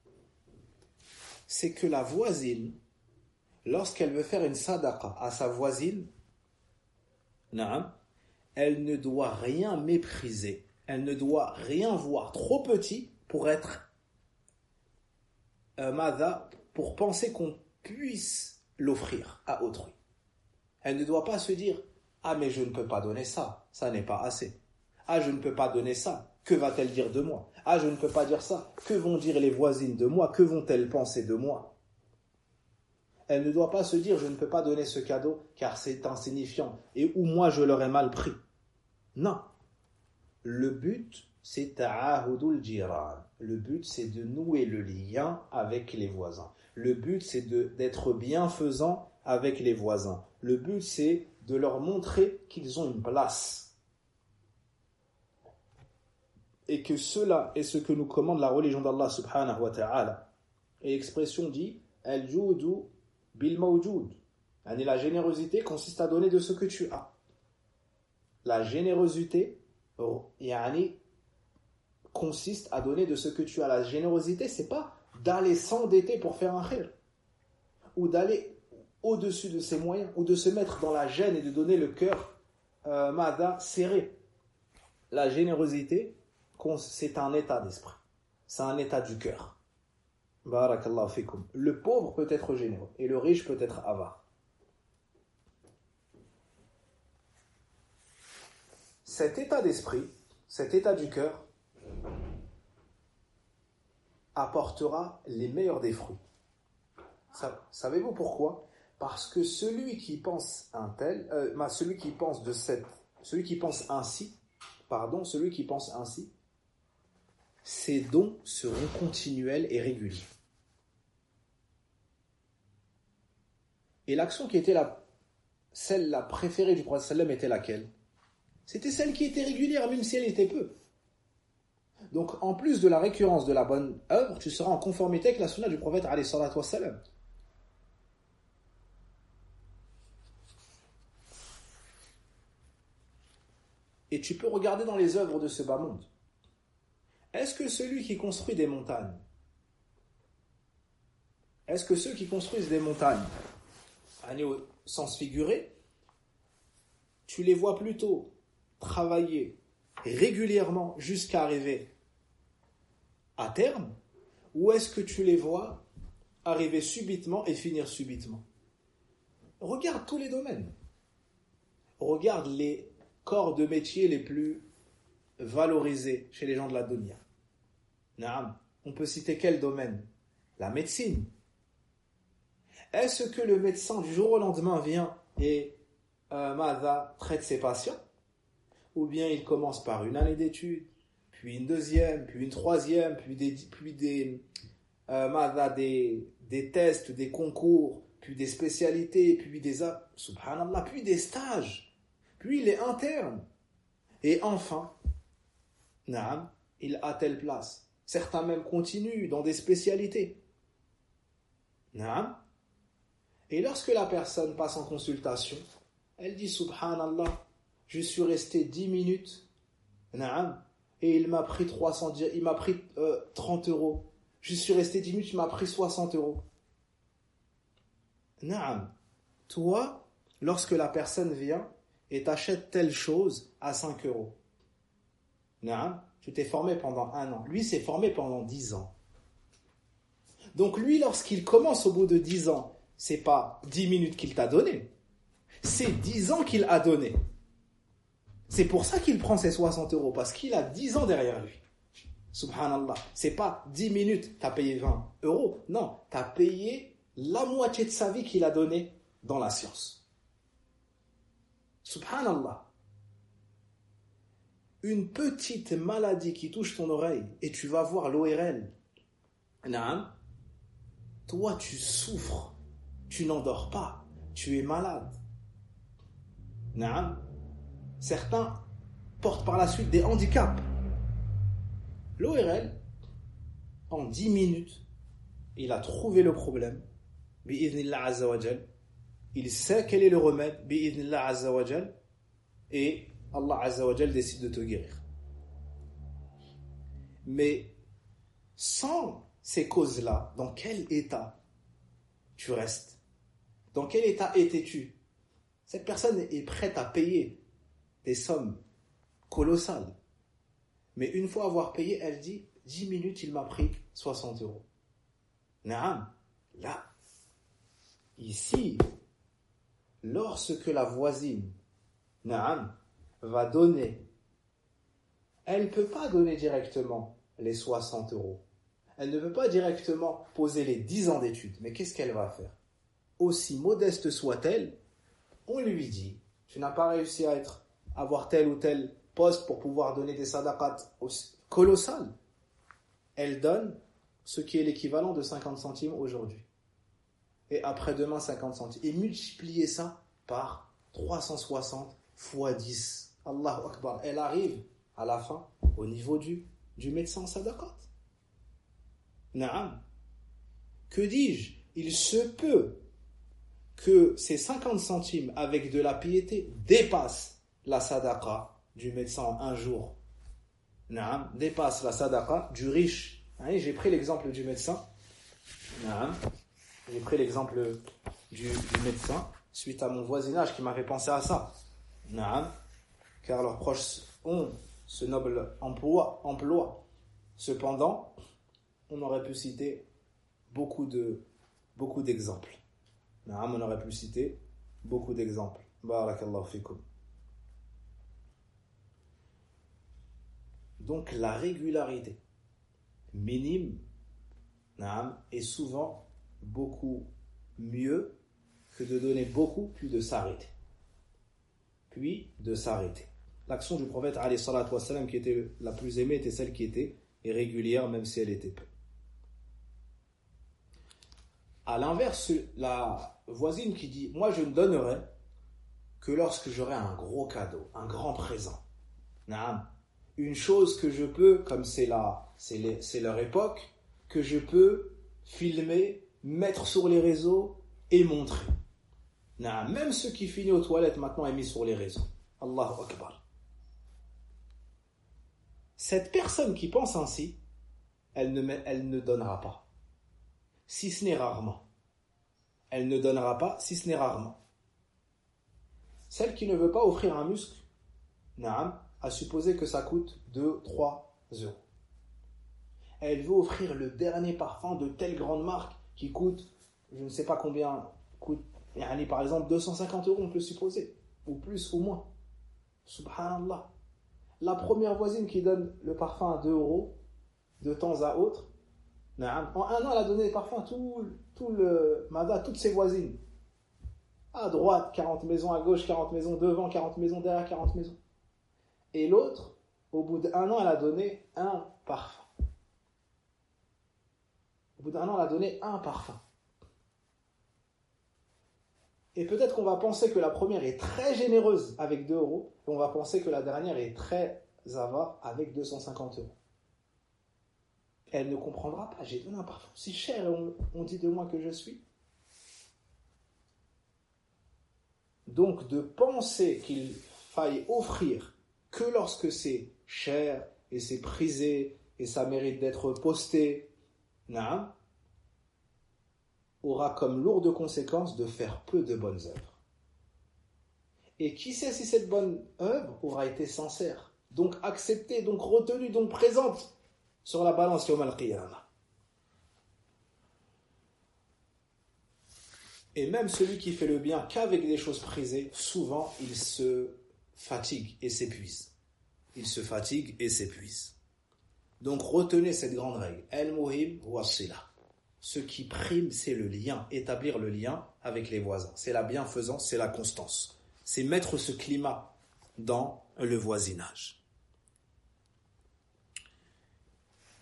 c'est que la voisine, lorsqu'elle veut faire une sadaqa à sa voisine, naam, elle ne doit rien mépriser, elle ne doit rien voir trop petit pour être pour penser qu'on puisse l'offrir à autrui. Elle ne doit pas se dire « Ah mais je ne peux pas donner ça, ça n'est pas assez. Ah je ne peux pas donner ça, que va-t-elle dire de moi? Ah je ne peux pas dire ça, que vont dire les voisines de moi? Que vont-elles penser de moi ?» Elle ne doit pas se dire « Je ne peux pas donner ce cadeau car c'est insignifiant et ou moi je l'aurais mal pris. » Non. Le but, c'est ta'ahudul jiran. Le but, c'est de nouer le lien avec les voisins. Le but, c'est d'être bienfaisant avec les voisins. Le but, c'est de leur montrer qu'ils ont une place. Et que cela est ce que nous commande la religion d'Allah subhanahu wa ta'ala. Et l'expression dit al-judu bil mawjud. La générosité consiste à donner de ce que tu as. La générosité consiste à donner de ce que tu as. La générosité, c'est pas d'aller s'endetter pour faire un khir, ou d'aller au-dessus de ses moyens, ou de se mettre dans la gêne et de donner le cœur serré. La générosité, c'est un état d'esprit, c'est un état du cœur. Barakallahu fikum. Le pauvre peut être généreux et le riche peut être avare. Cet état d'esprit, cet état du cœur apportera les meilleurs des fruits. Savez-vous pourquoi? Parce que celui qui pense celui qui pense ainsi, ses dons seront continuels et réguliers. Et l'action qui était la préférée du prophète sallam était laquelle? C'était celle qui était régulière, même si elle était peu. Donc, en plus de la récurrence de la bonne œuvre, tu seras en conformité avec la sunna du prophète alayhi salatu wassalam. Et tu peux regarder dans les œuvres de ce bas monde. Est-ce que celui qui construit des montagnes, est-ce que ceux qui construisent des montagnes, au sens figuré, tu les vois plutôt travailler régulièrement jusqu'à arriver à terme, ou est-ce que tu les vois arriver subitement et finir subitement? Regarde tous les domaines. Regarde les corps de métier les plus valorisés chez les gens de la dunya. Naam. On peut citer quel domaine? La médecine. Est-ce que le médecin du jour au lendemain vient et traite ses patients? Ou bien il commence par une année d'études, puis une deuxième, puis une troisième, puis des tests, des concours, puis des spécialités, puis subhanallah, puis des stages, puis il est interne. Et enfin, naam, il a telle place. Certains même continuent dans des spécialités. Naam. Et lorsque la personne passe en consultation, elle dit subhanallah, je suis resté 10 minutes, naam, et il m'a pris 30 euros. Je suis resté 10 minutes, il m'a pris 60 euros. Naam. Toi, lorsque la personne vient et t'achète telle chose à 5 euros, naam, tu t'es formé pendant 1 an. Lui s'est formé pendant 10 ans. Donc lui, lorsqu'il commence au bout de 10 ans, c'est pas 10 minutes qu'il t'a donné, c'est 10 ans qu'il a donné. C'est pour ça qu'il prend ses 60 euros, parce qu'il a 10 ans derrière lui. Subhanallah. C'est pas 10 minutes, t'as payé 20 euros. Non, t'as payé la moitié de sa vie qu'il a donné dans la science. Subhanallah. une petite maladie qui touche ton oreille et tu vas voir l'ORL, naam, toi tu souffres, tu n'endors pas, tu es malade. Naam. Certains portent par la suite des handicaps. L'ORL, en 10 minutes, il a trouvé le problème, bi'idhnillah azza wa jal. Il sait quel est le remède, bi'idhnillah azza wa jal, et Allah azza wa jal décide de te guérir. Mais sans ces causes-là, dans quel état tu restes? Dans quel état étais-tu? Cette personne est prête à payer des sommes colossales. Mais une fois avoir payé, elle dit 10 minutes, il m'a pris 60 euros. Naam, là, ici, lorsque la voisine, naam, va donner, elle ne peut pas donner directement les 60 euros. Elle ne peut pas directement poser les 10 ans d'études. Mais qu'est-ce qu'elle va faire? Aussi modeste soit-elle, on lui dit, tu n'as pas réussi à avoir tel ou tel poste pour pouvoir donner des sadaqat colossales. Elle donne ce qui est l'équivalent de 50 centimes aujourd'hui. Et après-demain, 50 centimes. Et multiplier ça par 360 fois 10. Allahu Akbar. Elle arrive à la fin au niveau du médecin sadaqat. Naam. Que dis-je? Il se peut que ces 50 centimes avec de la piété dépassent la sadaqa du médecin un jour. Naam, dépasse la sadaqa du riche. J'ai pris l'exemple du médecin. Naam. J'ai pris l'exemple du médecin suite à mon voisinage qui m'a fait penser à ça. Naam. Car leurs proches ont ce noble emploi. Cependant, on aurait pu citer beaucoup d'exemples. Naam, on aurait pu citer beaucoup d'exemples. Barakallahu fikum. Donc la régularité minime, naam, est souvent beaucoup mieux que de donner beaucoup puis de s'arrêter. L'action du prophète alayhi salatu wassalam, qui était la plus aimée, était celle qui était irrégulière, même si elle était peu. À l'inverse, la voisine qui dit, moi je ne donnerai que lorsque j'aurai un gros cadeau, un grand présent. Naam. Une chose que je peux, comme c'est leur époque, que je peux filmer, mettre sur les réseaux et montrer. Naam. Même ce qui finit aux toilettes maintenant est mis sur les réseaux. Allahu Akbar. Cette personne qui pense ainsi, elle ne donnera pas. Si ce n'est rarement. Elle ne donnera pas si ce n'est rarement. Celle qui ne veut pas offrir un muscle, naam, à supposer que ça coûte 2-3 euros. Elle veut offrir le dernier parfum de telle grande marque qui coûte, je ne sais pas combien, par exemple 250 euros, on peut supposer, ou plus ou moins. Subhanallah. La première voisine qui donne le parfum à 2 euros, de temps à autre, en un an, elle a donné des parfums tout le Mada, toutes ses voisines. À droite, 40 maisons, à gauche, 40 maisons, devant, 40 maisons, derrière, 40 maisons. Et l'autre, au bout d'un an, elle a donné un parfum. Au bout d'un an, elle a donné un parfum. Et peut-être qu'on va penser que la première est très généreuse avec 2 euros, et on va penser que la dernière est très avare avec 250 euros. Elle ne comprendra pas. J'ai donné un parfum si cher et on dit de moi que je suis. Donc de penser qu'il faille offrir que lorsque c'est cher et c'est prisé et ça mérite d'être posté, naam, aura comme lourde conséquence de faire peu de bonnes œuvres. Et qui sait si cette bonne œuvre aura été sincère, donc acceptée, donc retenue, donc présente sur la balance Yawm al-Qiyamah. Et même celui qui fait le bien qu'avec des choses prisées, souvent il se fatigue et s'épuise. Donc retenez cette grande règle. Al-muhim wa sila. Ce qui prime, c'est le lien, établir le lien avec les voisins. C'est la bienfaisance, c'est la constance. C'est mettre ce climat dans le voisinage.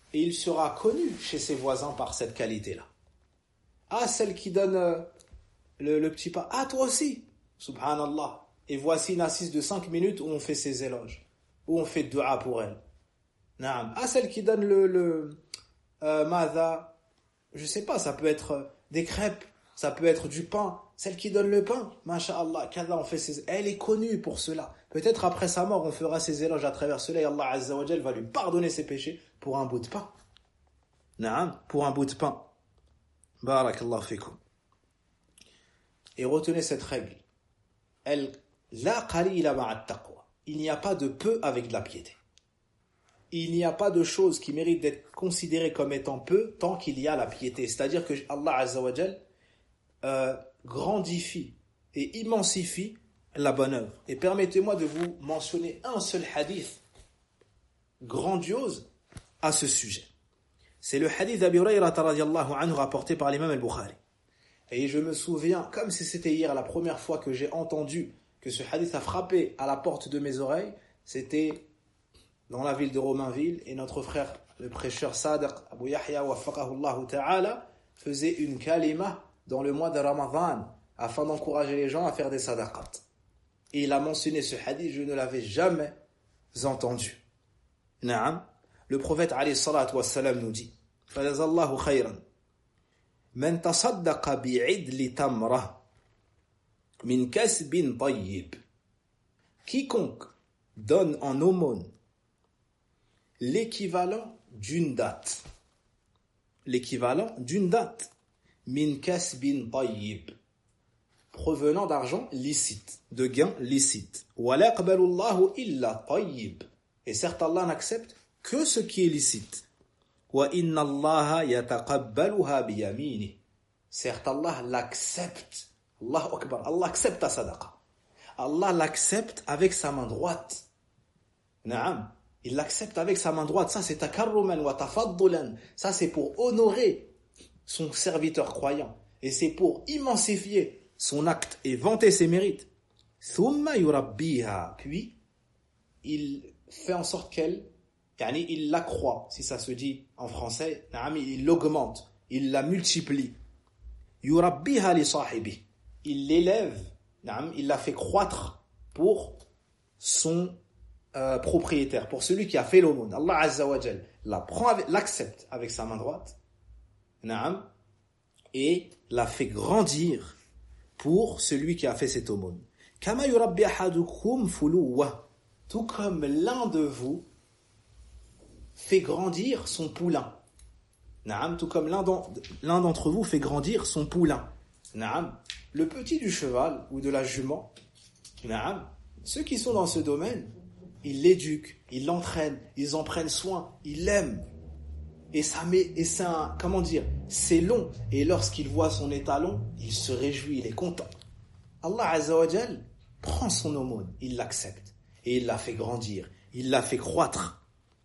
et il sera connu chez ses voisins par cette qualité-là. Ah, celle qui donne le petit pas. Ah, toi aussi, subhanallah. Et voici une assise de 5 minutes où on fait ses éloges, où on fait dua pour elle. Naam. Ah, celle qui donne madha, je sais pas, ça peut être des crêpes, ça peut être du pain. Celle qui donne le pain, masha'Allah, on fait elle est connue pour cela. Peut-être après sa mort, on fera ses éloges à travers cela et Allah Azza wa Jal va lui pardonner ses péchés pour un bout de pain. Naam, pour un bout de pain. Barakallahu fikum. Et retenez cette règle. La qalila ma'a taqwa. Il n'y a pas de peu avec de la piété. Il n'y a pas de chose qui mérite d'être considérée comme étant peu tant qu'il y a la piété. C'est-à-dire que Allah Azza wa Jal grandifie et immensifie la bonne œuvre. Et permettez-moi de vous mentionner un seul hadith grandiose à ce sujet. C'est le hadith d'Abi Hurayrata radiyallahu anhu rapporté par l'imam al-Bukhari. Et je me souviens, comme si c'était hier, la première fois que j'ai entendu que ce hadith a frappé à la porte de mes oreilles, c'était dans la ville de Romainville, et notre frère, le prêcheur Sadiq Abu Yahya waffaqahu Allah ta'ala, faisait une kalima dans le mois de Ramadan, afin d'encourager les gens à faire des sadaqat. Et il a mentionné ce hadith, je ne l'avais jamais entendu. Naam. Le prophète alayhi salatu wassalam nous dit, Fadazallahu khayran, man tasaddaqa bi'idli tamra min kasbin tayyib. Quiconque donne en aumône l'équivalent d'une date, min kasbin tayyib, provenant d'argent licite, de gains licites. Wa la yaqbalu Allahu illa tayyib. Et certes, Allah n'accepte que ce qui est licite. Wa inna Allaha yataqabbaluha biyamini. Certes, Allah l'accepte. Allahu Akbar. Allah accepte ta sadaqa. Allah l'accepte avec sa main droite. Naam. Il l'accepte avec sa main droite. Ça, c'est takarruman wa tafaddulan. Ça, c'est pour honorer son serviteur croyant. Et c'est pour immensifier son acte et vanter ses mérites. Thumma yurabbiha. Puis, il fait en sorte qu'elle, il l'accroît, si ça se dit en français, il l'augmente, il la multiplie. Yurabbiha li sahibi. Il l'élève, il la fait croître pour son propriétaire, pour celui qui a fait l'aumône. Allah Azza wa Jal l'accepte avec sa main droite, et la fait grandir pour celui qui a fait cette aumône. Kama yurabbi ahadukum fuluwa. Tout comme l'un de vous fait grandir son poulain. Tout comme l'un d'entre vous fait grandir son poulain. Le petit du cheval ou de la jument, ceux qui sont dans ce domaine, ils l'éduquent, ils l'entraînent, ils en prennent soin, ils l'aiment. Et c'est long. Et lorsqu'il voit son étalon, il se réjouit, il est content. Allah Azza wa Jal prend son aumône, il l'accepte. Et il la fait grandir, il la fait croître.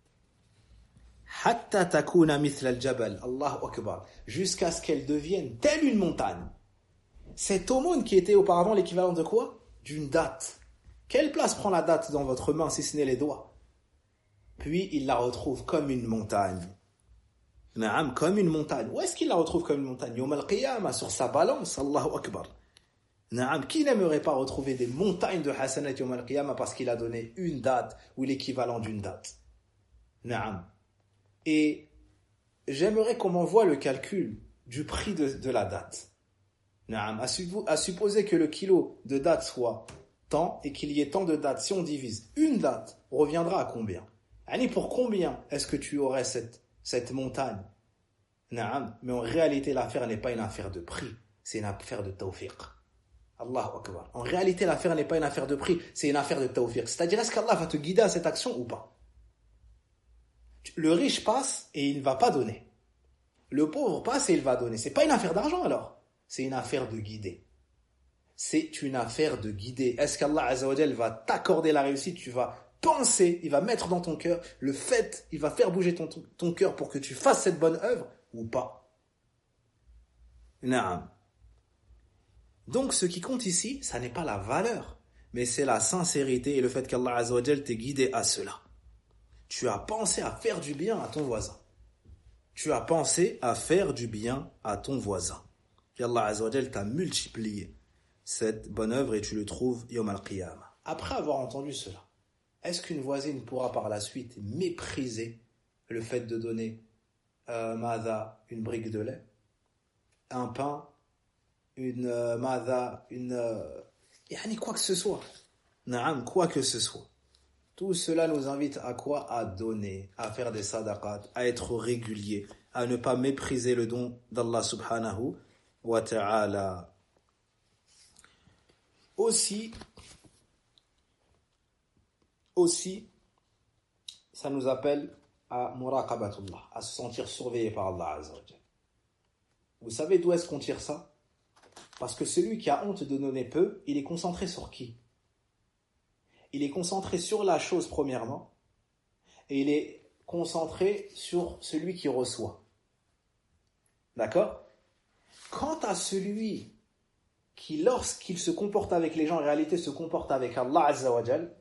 Hatta takuna mithla al-jabal, Allahu Akbar, jusqu'à ce qu'elle devienne telle une montagne. Cette aumône qui était auparavant l'équivalent de quoi? D'une date. Quelle place prend la date dans votre main si ce n'est les doigts? Puis il la retrouve comme une montagne. Naam, comme une montagne. Où est-ce qu'il la retrouve comme une montagne? Yawm al-qiyamah, sur sa balance, Allahu Akbar. Naam, qui n'aimerait pas retrouver des montagnes de hasanat yawm al-qiyamah parce qu'il a donné une date ou l'équivalent d'une date? Naam. Et j'aimerais qu'on m'envoie le calcul du prix de la date. Naam. À supposer que le kilo de date soit tant et qu'il y ait tant de dates, si on divise, une date reviendra à combien? Pour combien est-ce que tu aurais cette montagne? Naam. Mais en réalité, l'affaire n'est pas une affaire de prix, c'est une affaire de tawfiq. Allahu Akbar. En réalité, l'affaire n'est pas une affaire de prix, c'est une affaire de tawfiq. C'est-à-dire, est-ce qu'Allah va te guider à cette action ou pas? Le riche passe et il ne va pas donner. Le pauvre passe et il va donner. C'est pas une affaire d'argent alors. C'est une affaire de guider. C'est une affaire de guider. Est-ce qu'Allah Azza wa Jal va t'accorder la réussite? Tu vas penser, il va mettre dans ton cœur le fait, il va faire bouger ton cœur pour que tu fasses cette bonne œuvre ou pas? Naam. Donc ce qui compte ici, ça n'est pas la valeur, mais c'est la sincérité et le fait qu'Allah Azza wa Jal t'ait guidé à cela. Tu as pensé à faire du bien à ton voisin. tu as pensé à faire du bien à ton voisin. Et Allah Azza wa Jal t'a multiplié cette bonne œuvre et tu le trouves Yawm al-Qiyamah. Après avoir entendu cela, est-ce qu'une voisine pourra par la suite mépriser le fait de donner une brique de lait, un pain, une quoi que ce soit. Naam, quoi que ce soit. Tout cela nous invite à quoi? À donner, à faire des sadaqat, à être régulier, à ne pas mépriser le don d'Allah subhanahu wa ta'ala. Aussi, ça nous appelle à muraqabatullah, à se sentir surveillé par Allah Azza wa Jalla. Vous savez d'où est-ce qu'on tire ça? Parce que celui qui a honte de donner peu, il est concentré sur qui? Il est concentré sur la chose premièrement, et il est concentré sur celui qui reçoit. D'accord? Quant à celui qui, lorsqu'il se comporte avec les gens, en réalité se comporte avec Allah Azza wa Jal,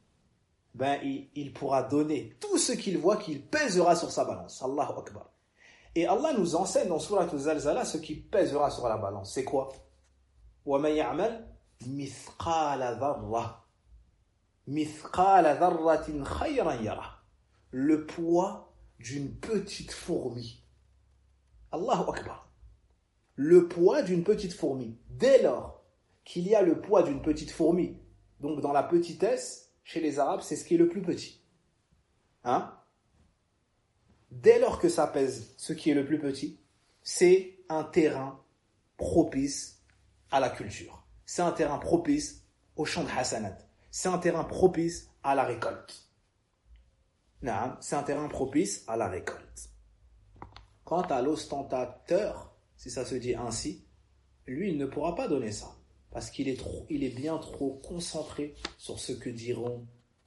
il pourra donner tout ce qu'il voit, qu'il pèsera sur sa balance. Allahu Akbar. Et Allah nous enseigne dans Surat Al-Zalzala ce qui pèsera sur la balance. C'est quoi? وَمَنْ يَعْمَلْ مِثْقَالَ ذَرَّةٍ مِثْقَالَ ذَرَّةٍ خَيْرًا يَرَهُ. Le poids d'une petite fourmi. Allahu Akbar. Le poids d'une petite fourmi. Dès lors qu'il y a le poids d'une petite fourmi, donc dans la petitesse, chez les Arabes, c'est ce qui est le plus petit. Hein? Dès lors que ça pèse ce qui est le plus petit, c'est un terrain propice à la culture. C'est un terrain propice au champ de hasanat. C'est un terrain propice à la récolte. C'est un terrain propice à la récolte. Quant à l'ostentateur, si ça se dit ainsi, lui, il ne pourra pas donner ça. Parce qu'il est bien trop concentré sur ce que diront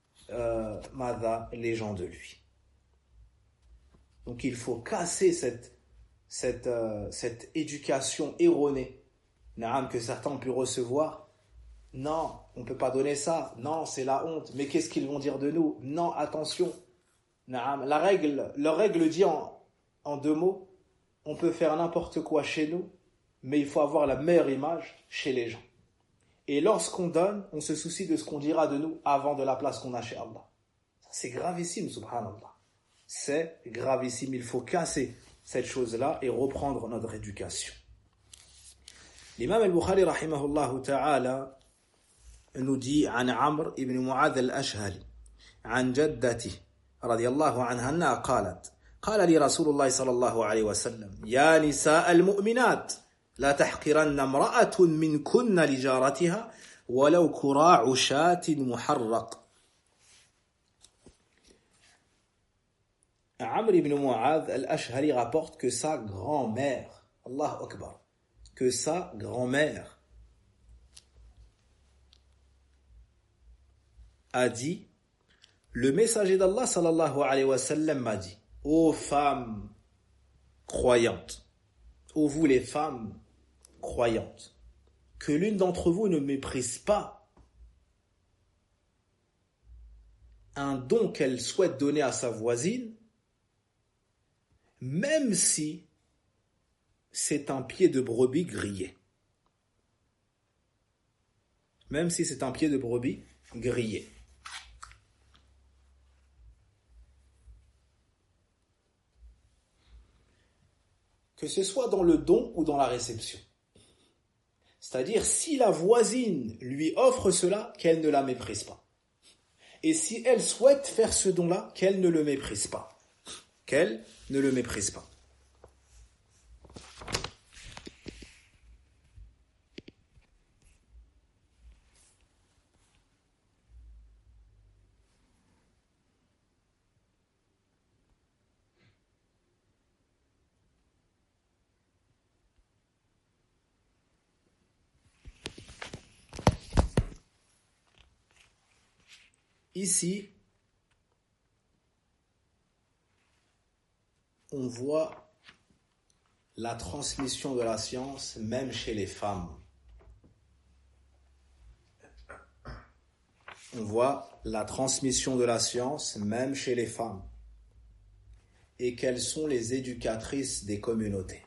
les gens de lui. Donc il faut casser cette éducation erronée que certains ont pu recevoir. Non, on ne peut pas donner ça. Non, c'est la honte. Mais qu'est-ce qu'ils vont dire de nous? Non, attention. Leur règle dit en 2 mots, on peut faire n'importe quoi chez nous, mais il faut avoir la meilleure image chez les gens. Et lorsqu'on donne, on se soucie de ce qu'on dira de nous avant de la place qu'on a chez Allah. Ça, c'est gravissime, subhanallah. C'est gravissime. Il faut casser cette chose-là et reprendre notre éducation. L'imam al-Bukhari, rahimahullah ta'ala, nous dit عن عمرو ibn معاذ الأشهلي عن جدته رضي الله عنها أنها قالت قال لي رسول الله صلى الله عليه وسلم يا نساء المؤمنات لا تحقرن امرأة منكن لجارتها ولو كراع شاة محرق. Amr ibn Mu'adh al-Ashhali rapporte que sa grand-mère, Allahu Akbar, que sa grand-mère a dit, le messager d'Allah sallallahu alayhi wa sallam m'a dit, ô femmes croyantes, ô vous les femmes croyantes, que l'une d'entre vous ne méprise pas un don qu'elle souhaite donner à sa voisine, même si c'est un pied de brebis grillé. Même si c'est un pied de brebis grillé. Que ce soit dans le don ou dans la réception. C'est-à-dire, si la voisine lui offre cela, qu'elle ne la méprise pas. Et si elle souhaite faire ce don-là, qu'elle ne le méprise pas. Qu'elle ne le méprise pas. Ici, on voit la transmission de la science même chez les femmes. On voit la transmission de la science même chez les femmes. et qu'elles sont les éducatrices des communautés.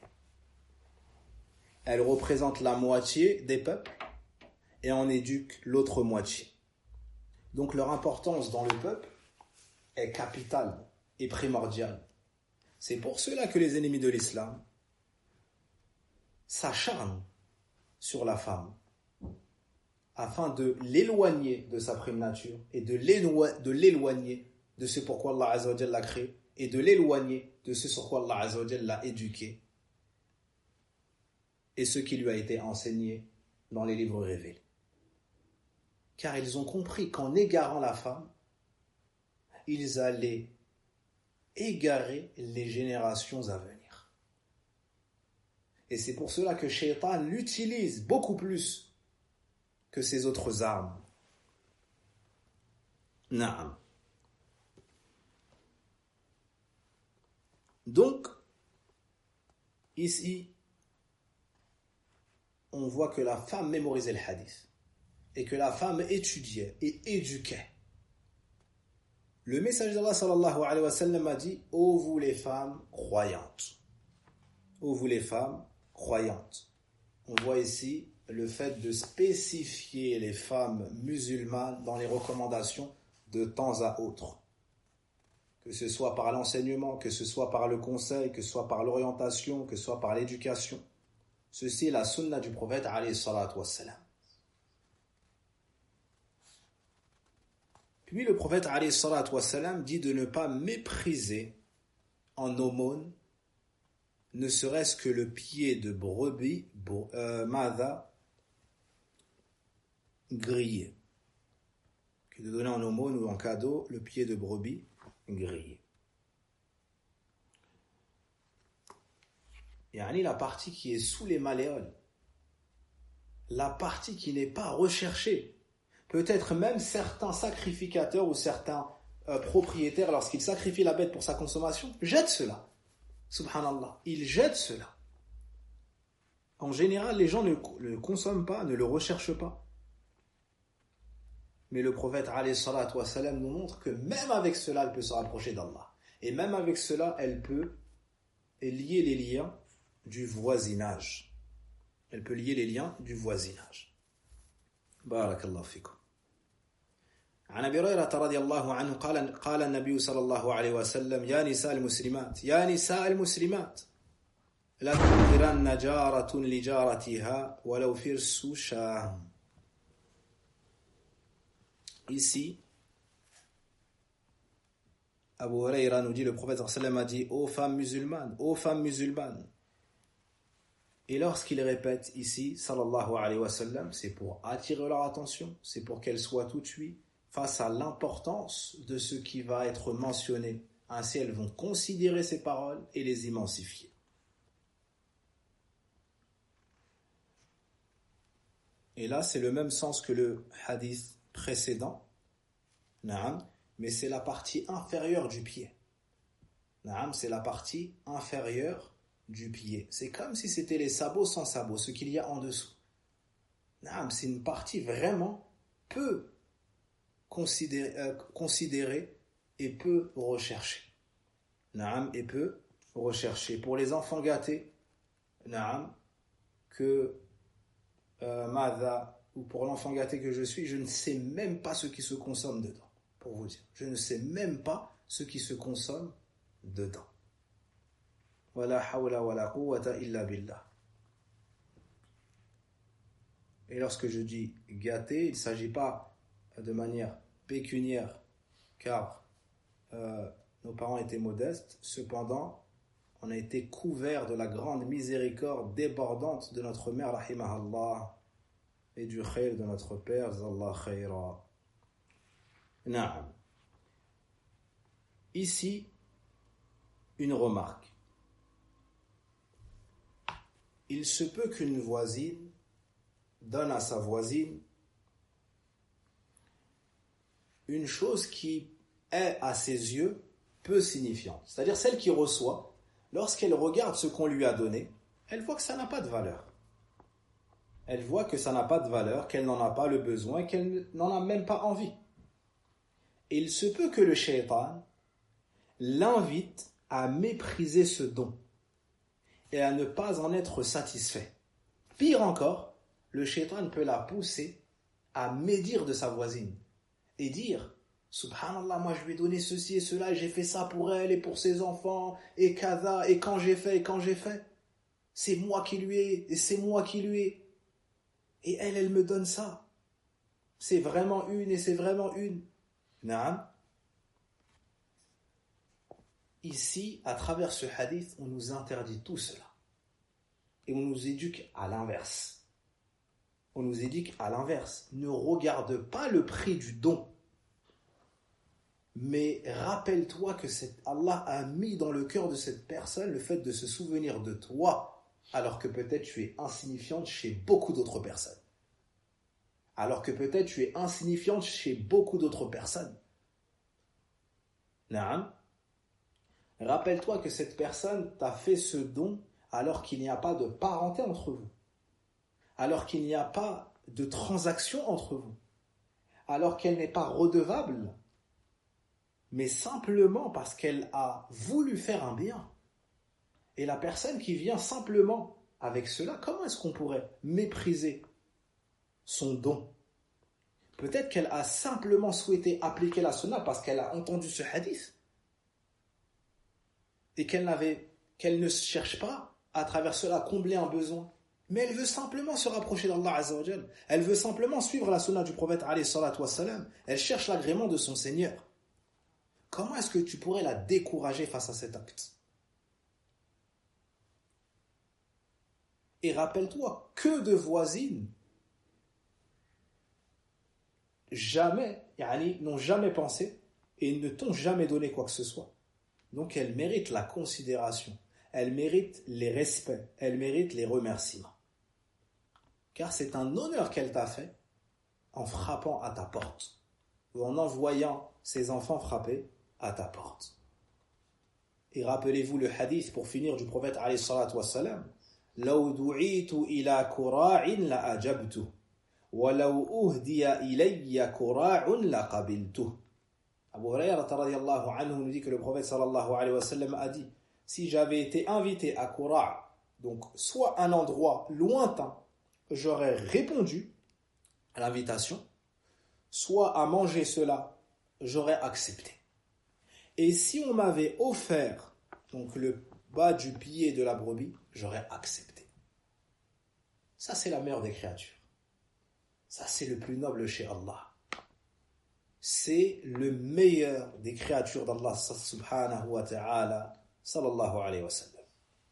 Elles représentent la moitié des peuples et en éduquent l'autre moitié. Donc leur importance dans le peuple est capitale et primordiale. C'est pour cela que les ennemis de l'islam s'acharnent sur la femme afin de l'éloigner de sa prime nature et de l'éloigner de ce pourquoi Allah Azza wa Jalla l'a créé et de l'éloigner de ce sur quoi Allah Azza wa Jalla l'a éduqué et ce qui lui a été enseigné dans les livres révélés. Car ils ont compris qu'en égarant la femme, ils allaient égarer les générations à venir. Et c'est pour cela que Shaitan l'utilise beaucoup plus que ses autres armes. Naam. Donc, ici, on voit que la femme mémorisait le hadith et que la femme étudiait et éduquait. Le messager d'Allah sallallahu alayhi wa sallam a dit « Ô vous les femmes croyantes ». Ô vous les femmes croyantes. On voit ici le fait de spécifier les femmes musulmanes dans les recommandations de temps à autre. Que ce soit par l'enseignement, que ce soit par le conseil, que ce soit par l'orientation, que ce soit par l'éducation. Ceci est la sunna du prophète alayhi salatu wassalam. Puis le prophète alayhi salatu wassalam dit de ne pas mépriser en aumône ne serait-ce que le pied de brebis mada grillé. Que de donner en aumône ou en cadeau le pied de brebis grillé. Yani la partie qui est sous les malléoles, la partie qui n'est pas recherchée. Peut-être même certains sacrificateurs ou certains propriétaires, lorsqu'ils sacrifient la bête pour sa consommation, jettent cela. Subhanallah, ils jettent cela. En général, les gens ne le consomment pas, ne le recherchent pas. Mais le prophète alayhi salatu wa salam nous montre que même avec cela, elle peut se rapprocher d'Allah. Et même avec cela, elle peut lier les liens du voisinage. Elle peut lier les liens du voisinage. Barakallahu fikum. عن أبي هريرة رضي الله عنه قال النبي صلى الله عليه وسلم يا نساء المسلمات لا تنكرن جارة لجارتها ولو فرس شاة. Ici, Abu Huraira nous dit, le prophète sallam a dit, ô femmes musulmanes. Et lorsqu'il répète ici, sallallahu alayhi wa sallam, c'est pour attirer leur attention, c'est pour qu'elles soient tout de suite face à l'importance de ce qui va être mentionné. Ainsi, elles vont considérer ces paroles et les immensifier. Et là, c'est le même sens que le hadith précédent, mais c'est la partie inférieure du pied. C'est la partie inférieure du pied. C'est comme si c'était les sabots sans sabots, ce qu'il y a en dessous. C'est une partie vraiment peu considérée et peu recherchée. Et peu recherchée. Pour les enfants gâtés, que ou pour l'enfant gâté que je suis, je ne sais même pas ce qui se consomme dedans. Pour vous dire, je ne sais même pas ce qui se consomme dedans. Wala hawla wala quwwata illa billah. Et lorsque je dis gâté, il ne s'agit pas de manière pécuniaire, car nos parents étaient modestes. Cependant, on a été couverts de la grande miséricorde débordante de notre mère, rahimahallah, et du khayr de notre père, zallah khayra. Na'am. Ici, une remarque. Il se peut qu'une voisine donne à sa voisine une chose qui est à ses yeux peu signifiante. C'est-à-dire celle qui reçoit, lorsqu'elle regarde ce qu'on lui a donné, elle voit que ça n'a pas de valeur. Elle voit que ça n'a pas de valeur, qu'elle n'en a pas le besoin, qu'elle n'en a même pas envie. Et il se peut que le shaitan l'invite à mépriser ce don et à ne pas en être satisfait. Pire encore, le shaitan peut la pousser à médire de sa voisine et dire « Subhanallah, moi je lui ai donné ceci et cela, et j'ai fait ça pour elle et pour ses enfants, et kada, et quand j'ai fait, c'est moi qui lui ai, et c'est moi qui lui ai. Et elle me donne ça. C'est vraiment une, et c'est vraiment une. » Naam. Ici, à travers ce hadith, on nous interdit tout cela. Et on nous éduque à l'inverse. On nous éduque à l'inverse. Ne regarde pas le prix du don. Mais rappelle-toi que Allah a mis dans le cœur de cette personne le fait de se souvenir de toi, alors que peut-être tu es insignifiante chez beaucoup d'autres personnes. Naam. Rappelle-toi que cette personne t'a fait ce don alors qu'il n'y a pas de parenté entre vous, alors qu'il n'y a pas de transaction entre vous, alors qu'elle n'est pas redevable, mais simplement parce qu'elle a voulu faire un bien. Et la personne qui vient simplement avec cela, comment est-ce qu'on pourrait mépriser son don? Peut-être qu'elle a simplement souhaité appliquer la sunna parce qu'elle a entendu ce hadith et qu'elle ne cherche pas à travers cela combler un besoin. Mais elle veut simplement se rapprocher d'Allah Azza wa Jal. Elle veut simplement suivre la sunna du prophète alayhi salatu wassalam. Elle cherche l'agrément de son Seigneur. Comment est-ce que tu pourrais la décourager face à cet acte? Et rappelle-toi, que de voisines n'ont jamais pensé et ne t'ont jamais donné quoi que ce soit. Donc elles méritent la considération, elles méritent les respects, elles méritent les remerciements. Car c'est un honneur qu'elle t'a fait en frappant à ta porte ou en envoyant ses enfants frapper à ta porte. Et rappelez-vous le hadith pour finir du prophète alayhi salatu wassalam. لو دعيت إلى كراع لأجبته ولو أهدي إلي كراع لقبلته. Abu Hurayrah radiyallahu anhu nous dit que le prophète sallallahu alayhi wa sallam a dit: si j'avais été invité à Qura', donc soit un endroit lointain, j'aurais répondu à l'invitation, soit à manger cela, j'aurais accepté. Et si on m'avait offert donc le bas du pied de la brebis, j'aurais accepté. Ça, c'est la meilleure des créatures. Ça, c'est le plus noble chez Allah. C'est le meilleur des créatures d'Allah subhanahu wa ta'ala, sallallahu alayhi wa sallam.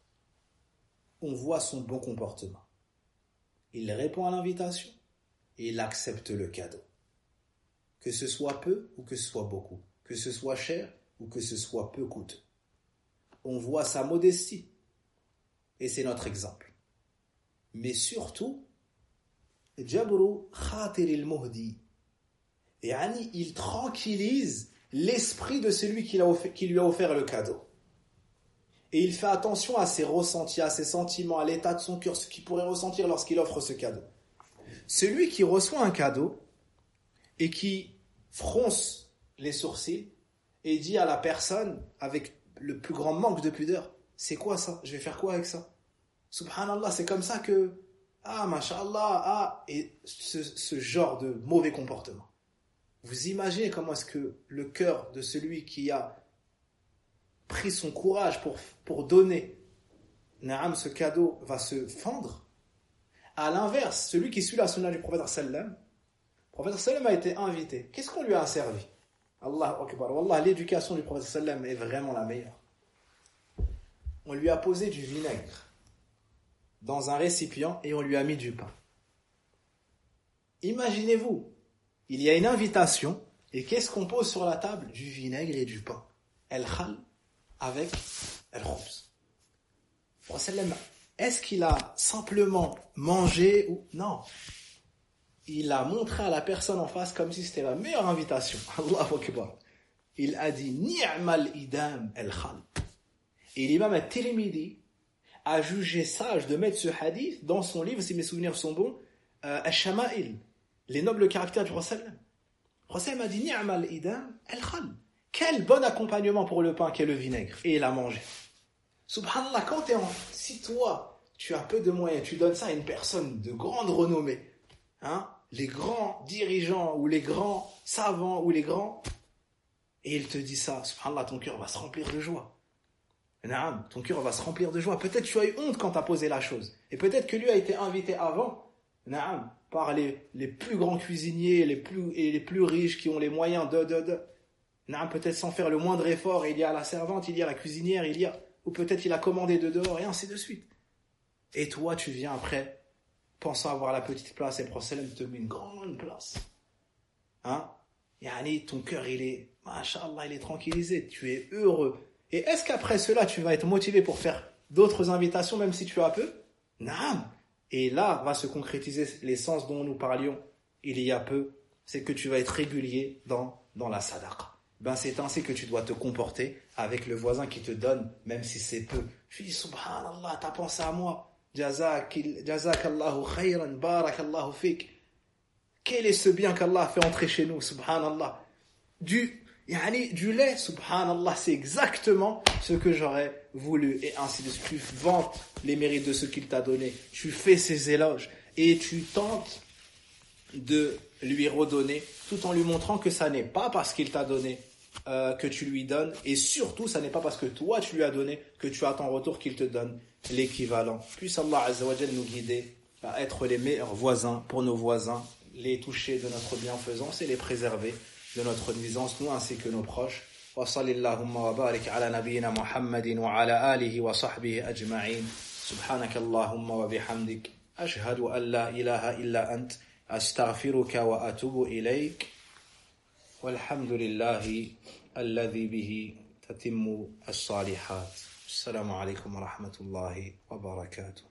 On voit son bon comportement. Il répond à l'invitation et il accepte le cadeau. Que ce soit peu ou que ce soit beaucoup. Que ce soit cher ou que ce soit peu coûteux. On voit sa modestie. Et c'est notre exemple. Mais surtout, Jabru khatir al-muhdi. Et il tranquillise l'esprit de celui qui lui a offert le cadeau. Et il fait attention à ses ressentis, à ses sentiments, à l'état de son cœur, ce qu'il pourrait ressentir lorsqu'il offre ce cadeau. Celui qui reçoit un cadeau et qui fronce les sourcils et dit à la personne avec le plus grand manque de pudeur: c'est quoi ça? Je vais faire quoi avec ça? Subhanallah, c'est comme ça que... Ah, masha'Allah, et ce genre de mauvais comportement. Vous imaginez comment est-ce que le cœur de celui qui a pris son courage pour donner ce cadeau va se fendre? À l'inverse, celui qui suit la sunna du prophète sallam, le prophète sallam a été invité. Qu'est-ce qu'on lui a servi? Allahu Akbar. Wallah, l'éducation du prophète sallam est vraiment la meilleure. On lui a posé du vinaigre dans un récipient et on lui a mis du pain. Imaginez-vous, il y a une invitation et qu'est-ce qu'on pose sur la table? Du vinaigre et du pain. El-khal avec el-khoubz. Est-ce qu'il a simplement mangé ou non? Il a montré à la personne en face comme si c'était la meilleure invitation. Allahu Akbar. Il a dit ni'mal idam el-khal. Et l'imam al-Tirmidhi a jugé sage de mettre ce hadith dans son livre, si mes souvenirs sont bons, Al-Shama'il, les nobles caractères du Prophète. Le Prophète a dit ni'mal idam el-khal. Quel bon accompagnement pour le pain qu'est le vinaigre. Et il a mangé. Subhanallah, si toi, tu as peu de moyens, tu donnes ça à une personne de grande renommée, hein, les grands dirigeants ou les grands savants ou les grands, et il te dit ça, subhanallah, ton cœur va se remplir de joie. Naam, ton cœur va se remplir de joie. Peut-être tu as eu honte quand tu as posé la chose. Et peut-être que lui a été invité avant, naam, par les plus grands cuisiniers, les plus riches qui ont les moyens naam, peut-être sans faire le moindre effort, il y a la servante, il y a la cuisinière, ou peut-être il a commandé de dehors, et ainsi de suite. Et toi, tu viens après, pensant avoir la petite place, et le prophète te met une grande place. Hein? Yani, ton cœur, il est, masha'Allah, il est tranquillisé, tu es heureux. Et est-ce qu'après cela, tu vas être motivé pour faire d'autres invitations, même si tu as peu? Non. Et là, va se concrétiser l'essence dont nous parlions il y a peu, c'est que tu vas être régulier dans la sadaqa. C'est ainsi que tu dois te comporter avec le voisin qui te donne, même si c'est peu. Je dis, subhanallah, t'as pensé à moi. Jazakallahu khayran, barakallahu fik. Quel est ce bien qu'Allah a fait entrer chez nous, subhanallah. Du lait, subhanallah, c'est exactement ce que j'aurais voulu. Et ainsi de suite, tu vantes les mérites de ce qu'il t'a donné. Tu fais ses éloges. Et tu tentes de lui redonner, tout en lui montrant que ça n'est pas parce qu'il t'a donné que tu lui donnes, et surtout ça n'est pas parce que toi tu lui as donné que tu attends en retour qu'il te donne l'équivalent. Puisse Allah Azza wa Jal nous guider à être les meilleurs voisins pour nos voisins, les toucher de notre bienfaisance et les préserver de notre nuisance, nous ainsi que nos proches. Wa sallallahu wa barik ala nabiyyina Muhammadin wa ala alihi wa sahbihi ajma'in. Subhanakallahumma wa bihamdik ashhadu an la ilaha illa ant أستغفرك وأتوب إليك والحمد لله الذي به تتم الصالحات. السلام عليكم ورحمة الله وبركاته.